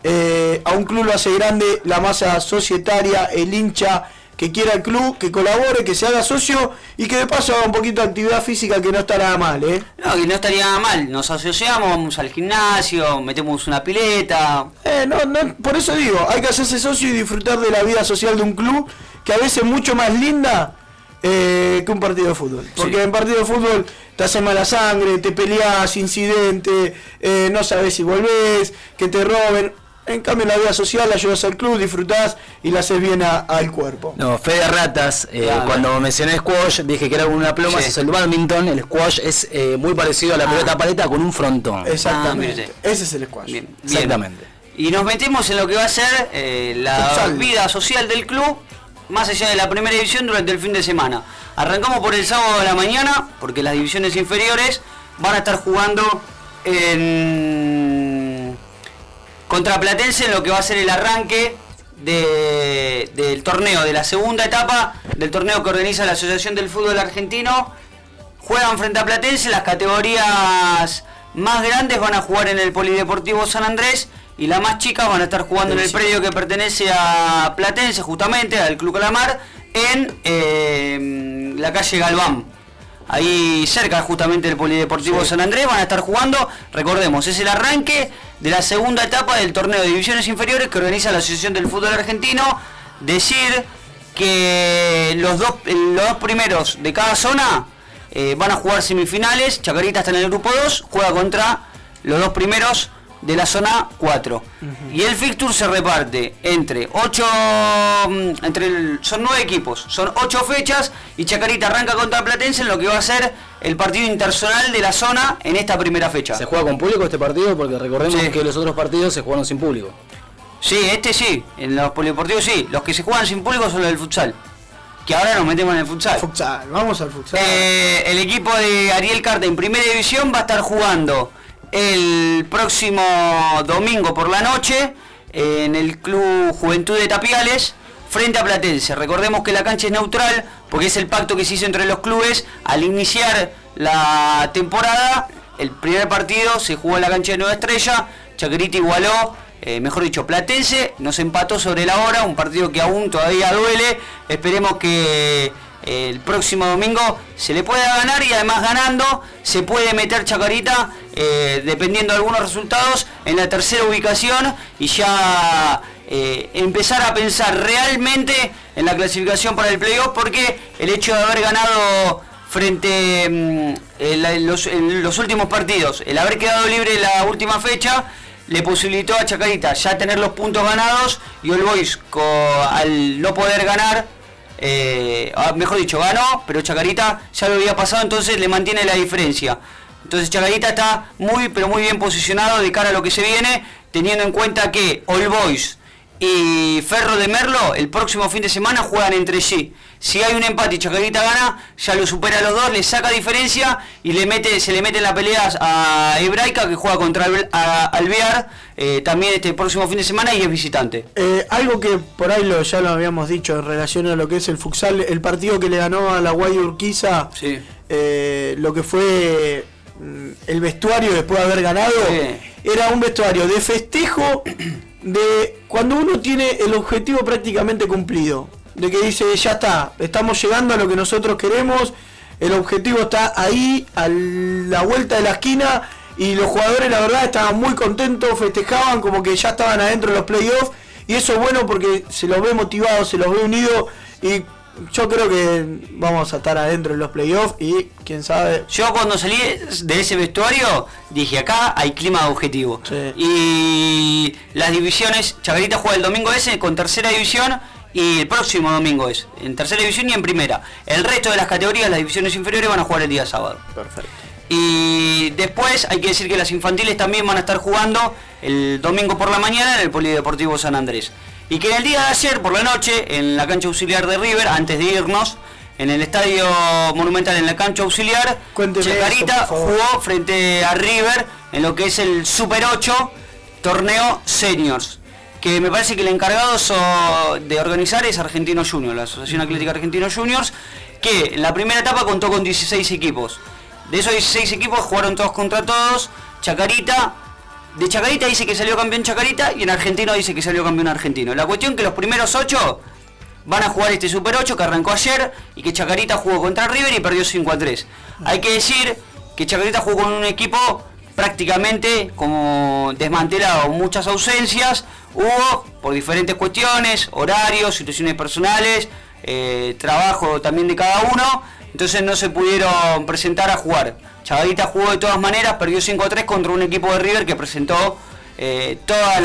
a un club lo hace grande la masa societaria, el hincha que quiera el club, que colabore, que se haga socio y que de paso haga un poquito de actividad física, que no está nada mal, No, que no estaría nada mal. Nos asociamos, vamos al gimnasio, metemos una pileta. No, por eso digo, hay que hacerse socio y disfrutar de la vida social de un club, que a veces es mucho más linda que un partido de fútbol. Porque en partido de fútbol te hace mala sangre, te peleas, incidente, no sabes si volvés, que te roben. En cambio, en la vida social ayudas al club, disfrutás y le haces bien al cuerpo. No, fe de ratas. Cuando mencioné squash, dije que era una pluma. Es el badminton. El squash es muy parecido a la pelota paleta con un frontón. Exactamente. Ese es el squash. Bien. Exactamente. Y nos metemos en lo que va a ser la vida social del club, más allá de la primera división durante el fin de semana. Arrancamos por el sábado de la mañana, porque las divisiones inferiores van a estar jugando contra Platense en lo que va a ser el arranque del torneo, de la segunda etapa del torneo que organiza la Asociación del Fútbol Argentino. Juegan frente a Platense, las categorías más grandes van a jugar en el Polideportivo San Andrés y las más chicas van a estar jugando en el predio que pertenece a Platense, justamente al Club Calamar, en la calle Galván. Ahí cerca justamente del Polideportivo San Andrés van a estar jugando. Recordemos, es el arranque de la segunda etapa del torneo de divisiones inferiores que organiza la Asociación del Fútbol Argentino. Decir que los dos primeros de cada zona van a jugar semifinales. Chacarita está en el grupo 2, juega contra los dos primeros de la zona 4. Y el fixture se reparte entre 8, son 9 equipos, son 8 fechas y Chacarita arranca contra Platense en lo que va a ser el partido interzonal de la zona en esta primera fecha. ¿Se juega con público este partido? Porque recordemos que los otros partidos se jugaron sin público. Sí, sí, en los polideportivos sí, los que se juegan sin público son los del futsal. Que ahora nos metemos en el futsal. Vamos al futsal. El equipo de Ariel Carta en primera división va a estar jugando el próximo domingo por la noche en el Club Juventud de Tapiales frente a Platense. Recordemos que la cancha es neutral porque es el pacto que se hizo entre los clubes al iniciar la temporada. El primer partido se jugó en la cancha de Nueva Estrella, Chacarita igualó, Platense nos empató sobre la hora, un partido que aún todavía duele. Esperemos que el próximo domingo se le pueda ganar y además ganando se puede meter Chacarita, dependiendo de algunos resultados, en la tercera ubicación y ya empezar a pensar realmente en la clasificación para el playoff, porque el hecho de haber ganado frente en los últimos partidos, el haber quedado libre en la última fecha, le posibilitó a Chacarita ya tener los puntos ganados y All Boys al no poder ganar, ganó, pero Chacarita ya lo había pasado, entonces le mantiene la diferencia. Entonces Chacarita está muy bien posicionado de cara a lo que se viene, teniendo en cuenta que All Boys y Ferro de Merlo el próximo fin de semana juegan entre sí. Si hay un empate y Chacarita gana, ya lo supera a los dos, le saca diferencia y se le mete en la pelea a Hebraica, que juega contra Alvear también este próximo fin de semana y es visitante. Algo que por ahí ya lo habíamos dicho en relación a lo que es el futsal, el partido que le ganó a la Guay Urquiza, lo que fue el vestuario después de haber ganado, era un vestuario de festejo de cuando uno tiene el objetivo prácticamente cumplido. de que dice, ya está, estamos llegando a lo que nosotros queremos, el objetivo está ahí, a la vuelta de la esquina, y los jugadores la verdad estaban muy contentos, festejaban como que ya estaban adentro de los playoffs, y eso es bueno porque se los ve motivados, se los ve unidos, y yo creo que vamos a estar adentro de los playoffs y quién sabe. Yo cuando salí de ese vestuario dije, acá hay clima de objetivo. Sí. Y las divisiones, Chacarita juega el domingo ese con tercera división y el próximo domingo es en tercera división y en primera. El resto de las categorías, las divisiones inferiores, van a jugar el día sábado. Perfecto. Y después hay que decir que las infantiles también van a estar jugando el domingo por la mañana en el Polideportivo San Andrés. Y que en el día de ayer por la noche, en la cancha auxiliar de River, antes de irnos, en el estadio Monumental, en la cancha auxiliar, Chacarita jugó frente a River en lo que es el Super 8 torneo Seniors, que me parece que el encargado de organizar es Argentino Juniors, la Asociación Atlética Argentino Juniors, que en la primera etapa contó con 16 equipos. De esos 16 equipos jugaron todos contra todos. De Chacarita dice que salió campeón Chacarita y en Argentino dice que salió campeón Argentino. La cuestión que los primeros 8 van a jugar este Super 8 que arrancó ayer y que Chacarita jugó contra River y perdió 5-3. Hay que decir que Chacarita jugó con un equipo prácticamente como desmantelado, muchas ausencias, hubo por diferentes cuestiones, horarios, situaciones personales, trabajo también de cada uno, entonces no se pudieron presentar a jugar. Chacarita jugó de todas maneras, perdió 5-3 contra un equipo de River que presentó toda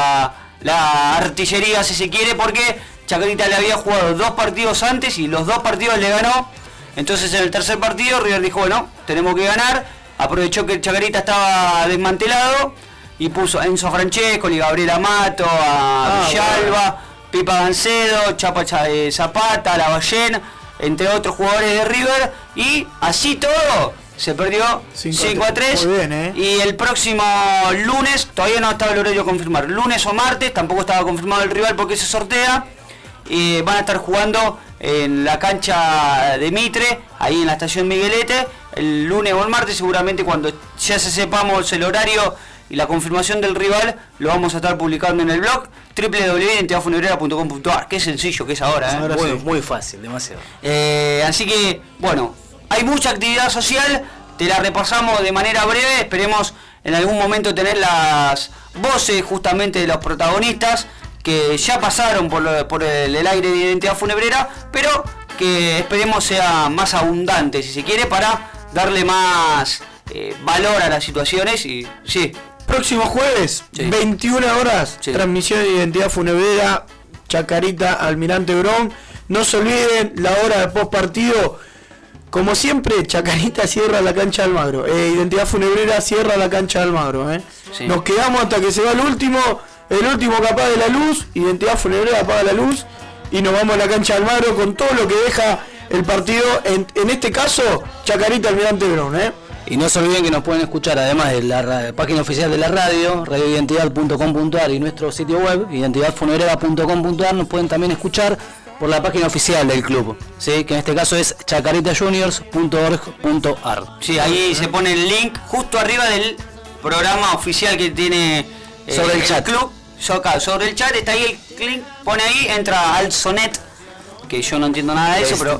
la artillería, si se quiere, porque Chacarita le había jugado 2 partidos antes y los 2 partidos le ganó. Entonces en el tercer partido River dijo, bueno, tenemos que ganar. Aprovechó que Chacarita estaba desmantelado y puso a Enzo Francescoli, Gabriel Amato, a Villalba, Pipa Gancedo, Chapa Zapata, Lavallén, entre otros jugadores de River, y así todo se perdió 5-3. Muy bien, y el próximo lunes, todavía no estaba el horario confirmar, lunes o martes, tampoco estaba confirmado el rival porque se sortea, y van a estar jugando en la cancha de Mitre, ahí en la estación Miguelete, el lunes o el martes, seguramente cuando ya sepamos el horario y la confirmación del rival, lo vamos a estar publicando en el blog www.identidadfunebrera.com.ar. Qué sencillo que es ahora, muy fácil, demasiado. Así que, bueno, hay mucha actividad social, te la repasamos de manera breve, esperemos en algún momento tener las voces justamente de los protagonistas que ya pasaron por el aire de Identidad Funebrera, pero que esperemos sea más abundante, si se quiere, para darle más valor a las situaciones. Y sí. Próximo jueves, 21 horas, transmisión de Identidad Funebrera, Chacarita, Almirante Brown. No se olviden la hora de post partido. Como siempre, Chacarita cierra la cancha de Almagro. Identidad Funebrera cierra la cancha de Almagro. Sí. Nos quedamos hasta que se va el último que apague la luz. Identidad Funebrera apaga la luz y nos vamos a la cancha de Almagro con todo lo que deja el partido. En este caso, Chacarita, Almirante Brown. Y no se olviden que nos pueden escuchar, además de la página oficial de la radio, radioidentidad.com.ar, y nuestro sitio web, identidadfunebrera.com.ar, nos pueden también escuchar por la página oficial del club, ¿sí? Que en este caso es chacaritajuniors.org.ar. Sí, ahí se pone el link justo arriba del programa oficial que tiene sobre el chat. Club. Sobre el chat está ahí el link, pone ahí, entra al Sonet, que yo no entiendo nada de eso, pero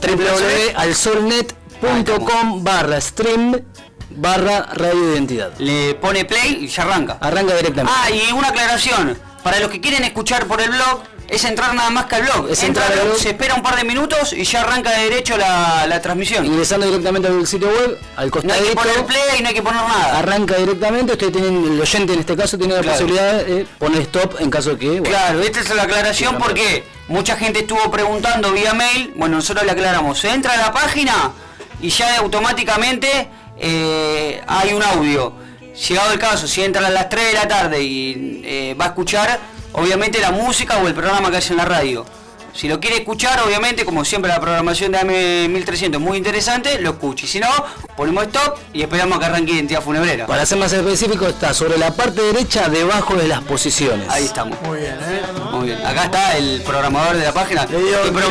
www.alsolnet.com/stream/radioidentidad. Le pone play y ya arranca. Arranca directamente. Y una aclaración, para los que quieren escuchar por el blog, es entrar nada más que al blog. Entra al blog, se espera un par de minutos y ya arranca de derecho la transmisión. Ingresando directamente al sitio web, al costadito. No hay que poner play y no hay que poner nada. Arranca directamente, ustedes tienen, el oyente en este caso tiene la posibilidad de poner stop en caso que... Bueno, claro, esta es la aclaración porque mucha gente estuvo preguntando vía mail. Bueno, nosotros le aclaramos. Se entra a la página y ya automáticamente hay un audio. Llegado el caso, si entra a las 3 de la tarde y va a escuchar obviamente la música o el programa que hace en la radio. Si lo quiere escuchar, obviamente, como siempre la programación de AM1300 es muy interesante, lo escucha. Y si no, ponemos stop y esperamos a que arranque Identidad Funebrera. Para ser más específico, está sobre la parte derecha, debajo de las posiciones. Ahí estamos. Muy bien, Muy bien. Acá está el programador de la página que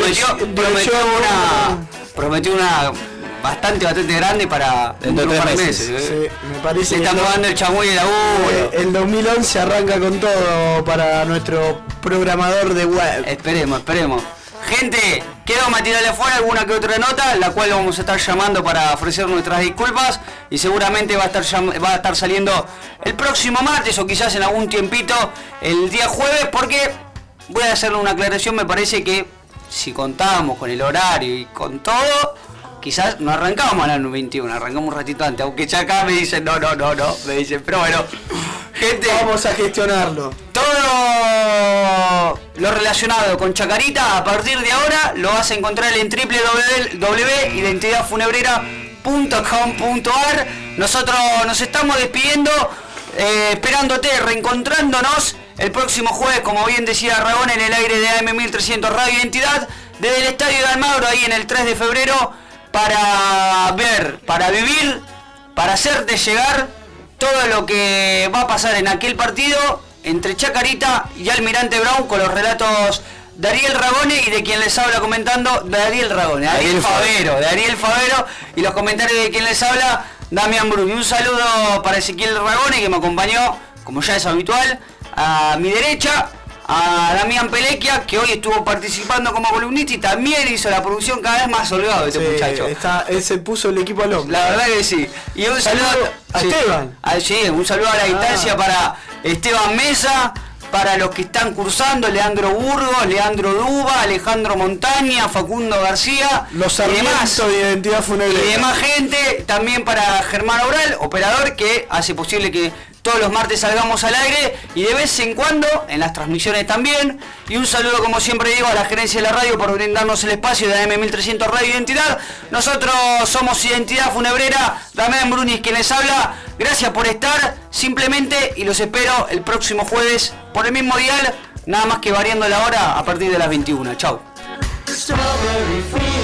prometió una bastante grande para dentro de 3 meses. Sí, me parece que estamos dando el chamuy y la el 2011 arranca con todo para nuestro programador de web. Esperemos. Gente, quedó a tirarle afuera alguna que otra nota, la cual vamos a estar llamando para ofrecer nuestras disculpas y seguramente va a estar saliendo el próximo martes o quizás en algún tiempito el día jueves, porque voy a hacerle una aclaración. Me parece que si contábamos con el horario y con todo, quizás no arrancábamos a las 21, arrancamos un ratito antes, aunque ya acá me dicen no, me dicen, pero bueno, gente, vamos a gestionarlo. Todo lo relacionado con Chacarita a partir de ahora lo vas a encontrar en www.identidadfunebrera.com.ar. Nosotros nos estamos despidiendo, esperándote, reencontrándonos el próximo jueves, como bien decía Ragón, en el aire de AM1300 Radio Identidad, desde el Estadio de Almagro, ahí en el 3 de febrero, para ver, para vivir, para hacerte llegar todo lo que va a pasar en aquel partido entre Chacarita y Almirante Brown, con los relatos de Ariel Ragone y de quien les habla comentando, de Ariel Ragone, de Ariel Favero, y los comentarios de quien les habla, Damián Bruni. Un saludo para Ezequiel Ragone, que me acompañó, como ya es habitual, a mi derecha, a Damián Pelequia, que hoy estuvo participando como columnista y también hizo la producción cada vez más holgado este muchacho. Se puso el equipo al hombro. La verdad que sí. Y un saludo a Esteban. Un saludo a la distancia para Esteban Mesa, para los que están cursando, Leandro Burgos, Leandro Duba, Alejandro Montaña, Facundo García, los sarmientos de Identidad Funebrera. Y demás gente, también para Germán Obral, operador, que hace posible que todos los martes salgamos al aire y de vez en cuando en las transmisiones también. Y un saludo, como siempre digo, a la gerencia de la radio por brindarnos el espacio de AM1300 Radio Identidad. Nosotros somos Identidad Funebrera, Damián Brunis quien les habla. Gracias por estar, simplemente, y los espero el próximo jueves por el mismo dial, nada más que variando la hora a partir de las 21. Chau.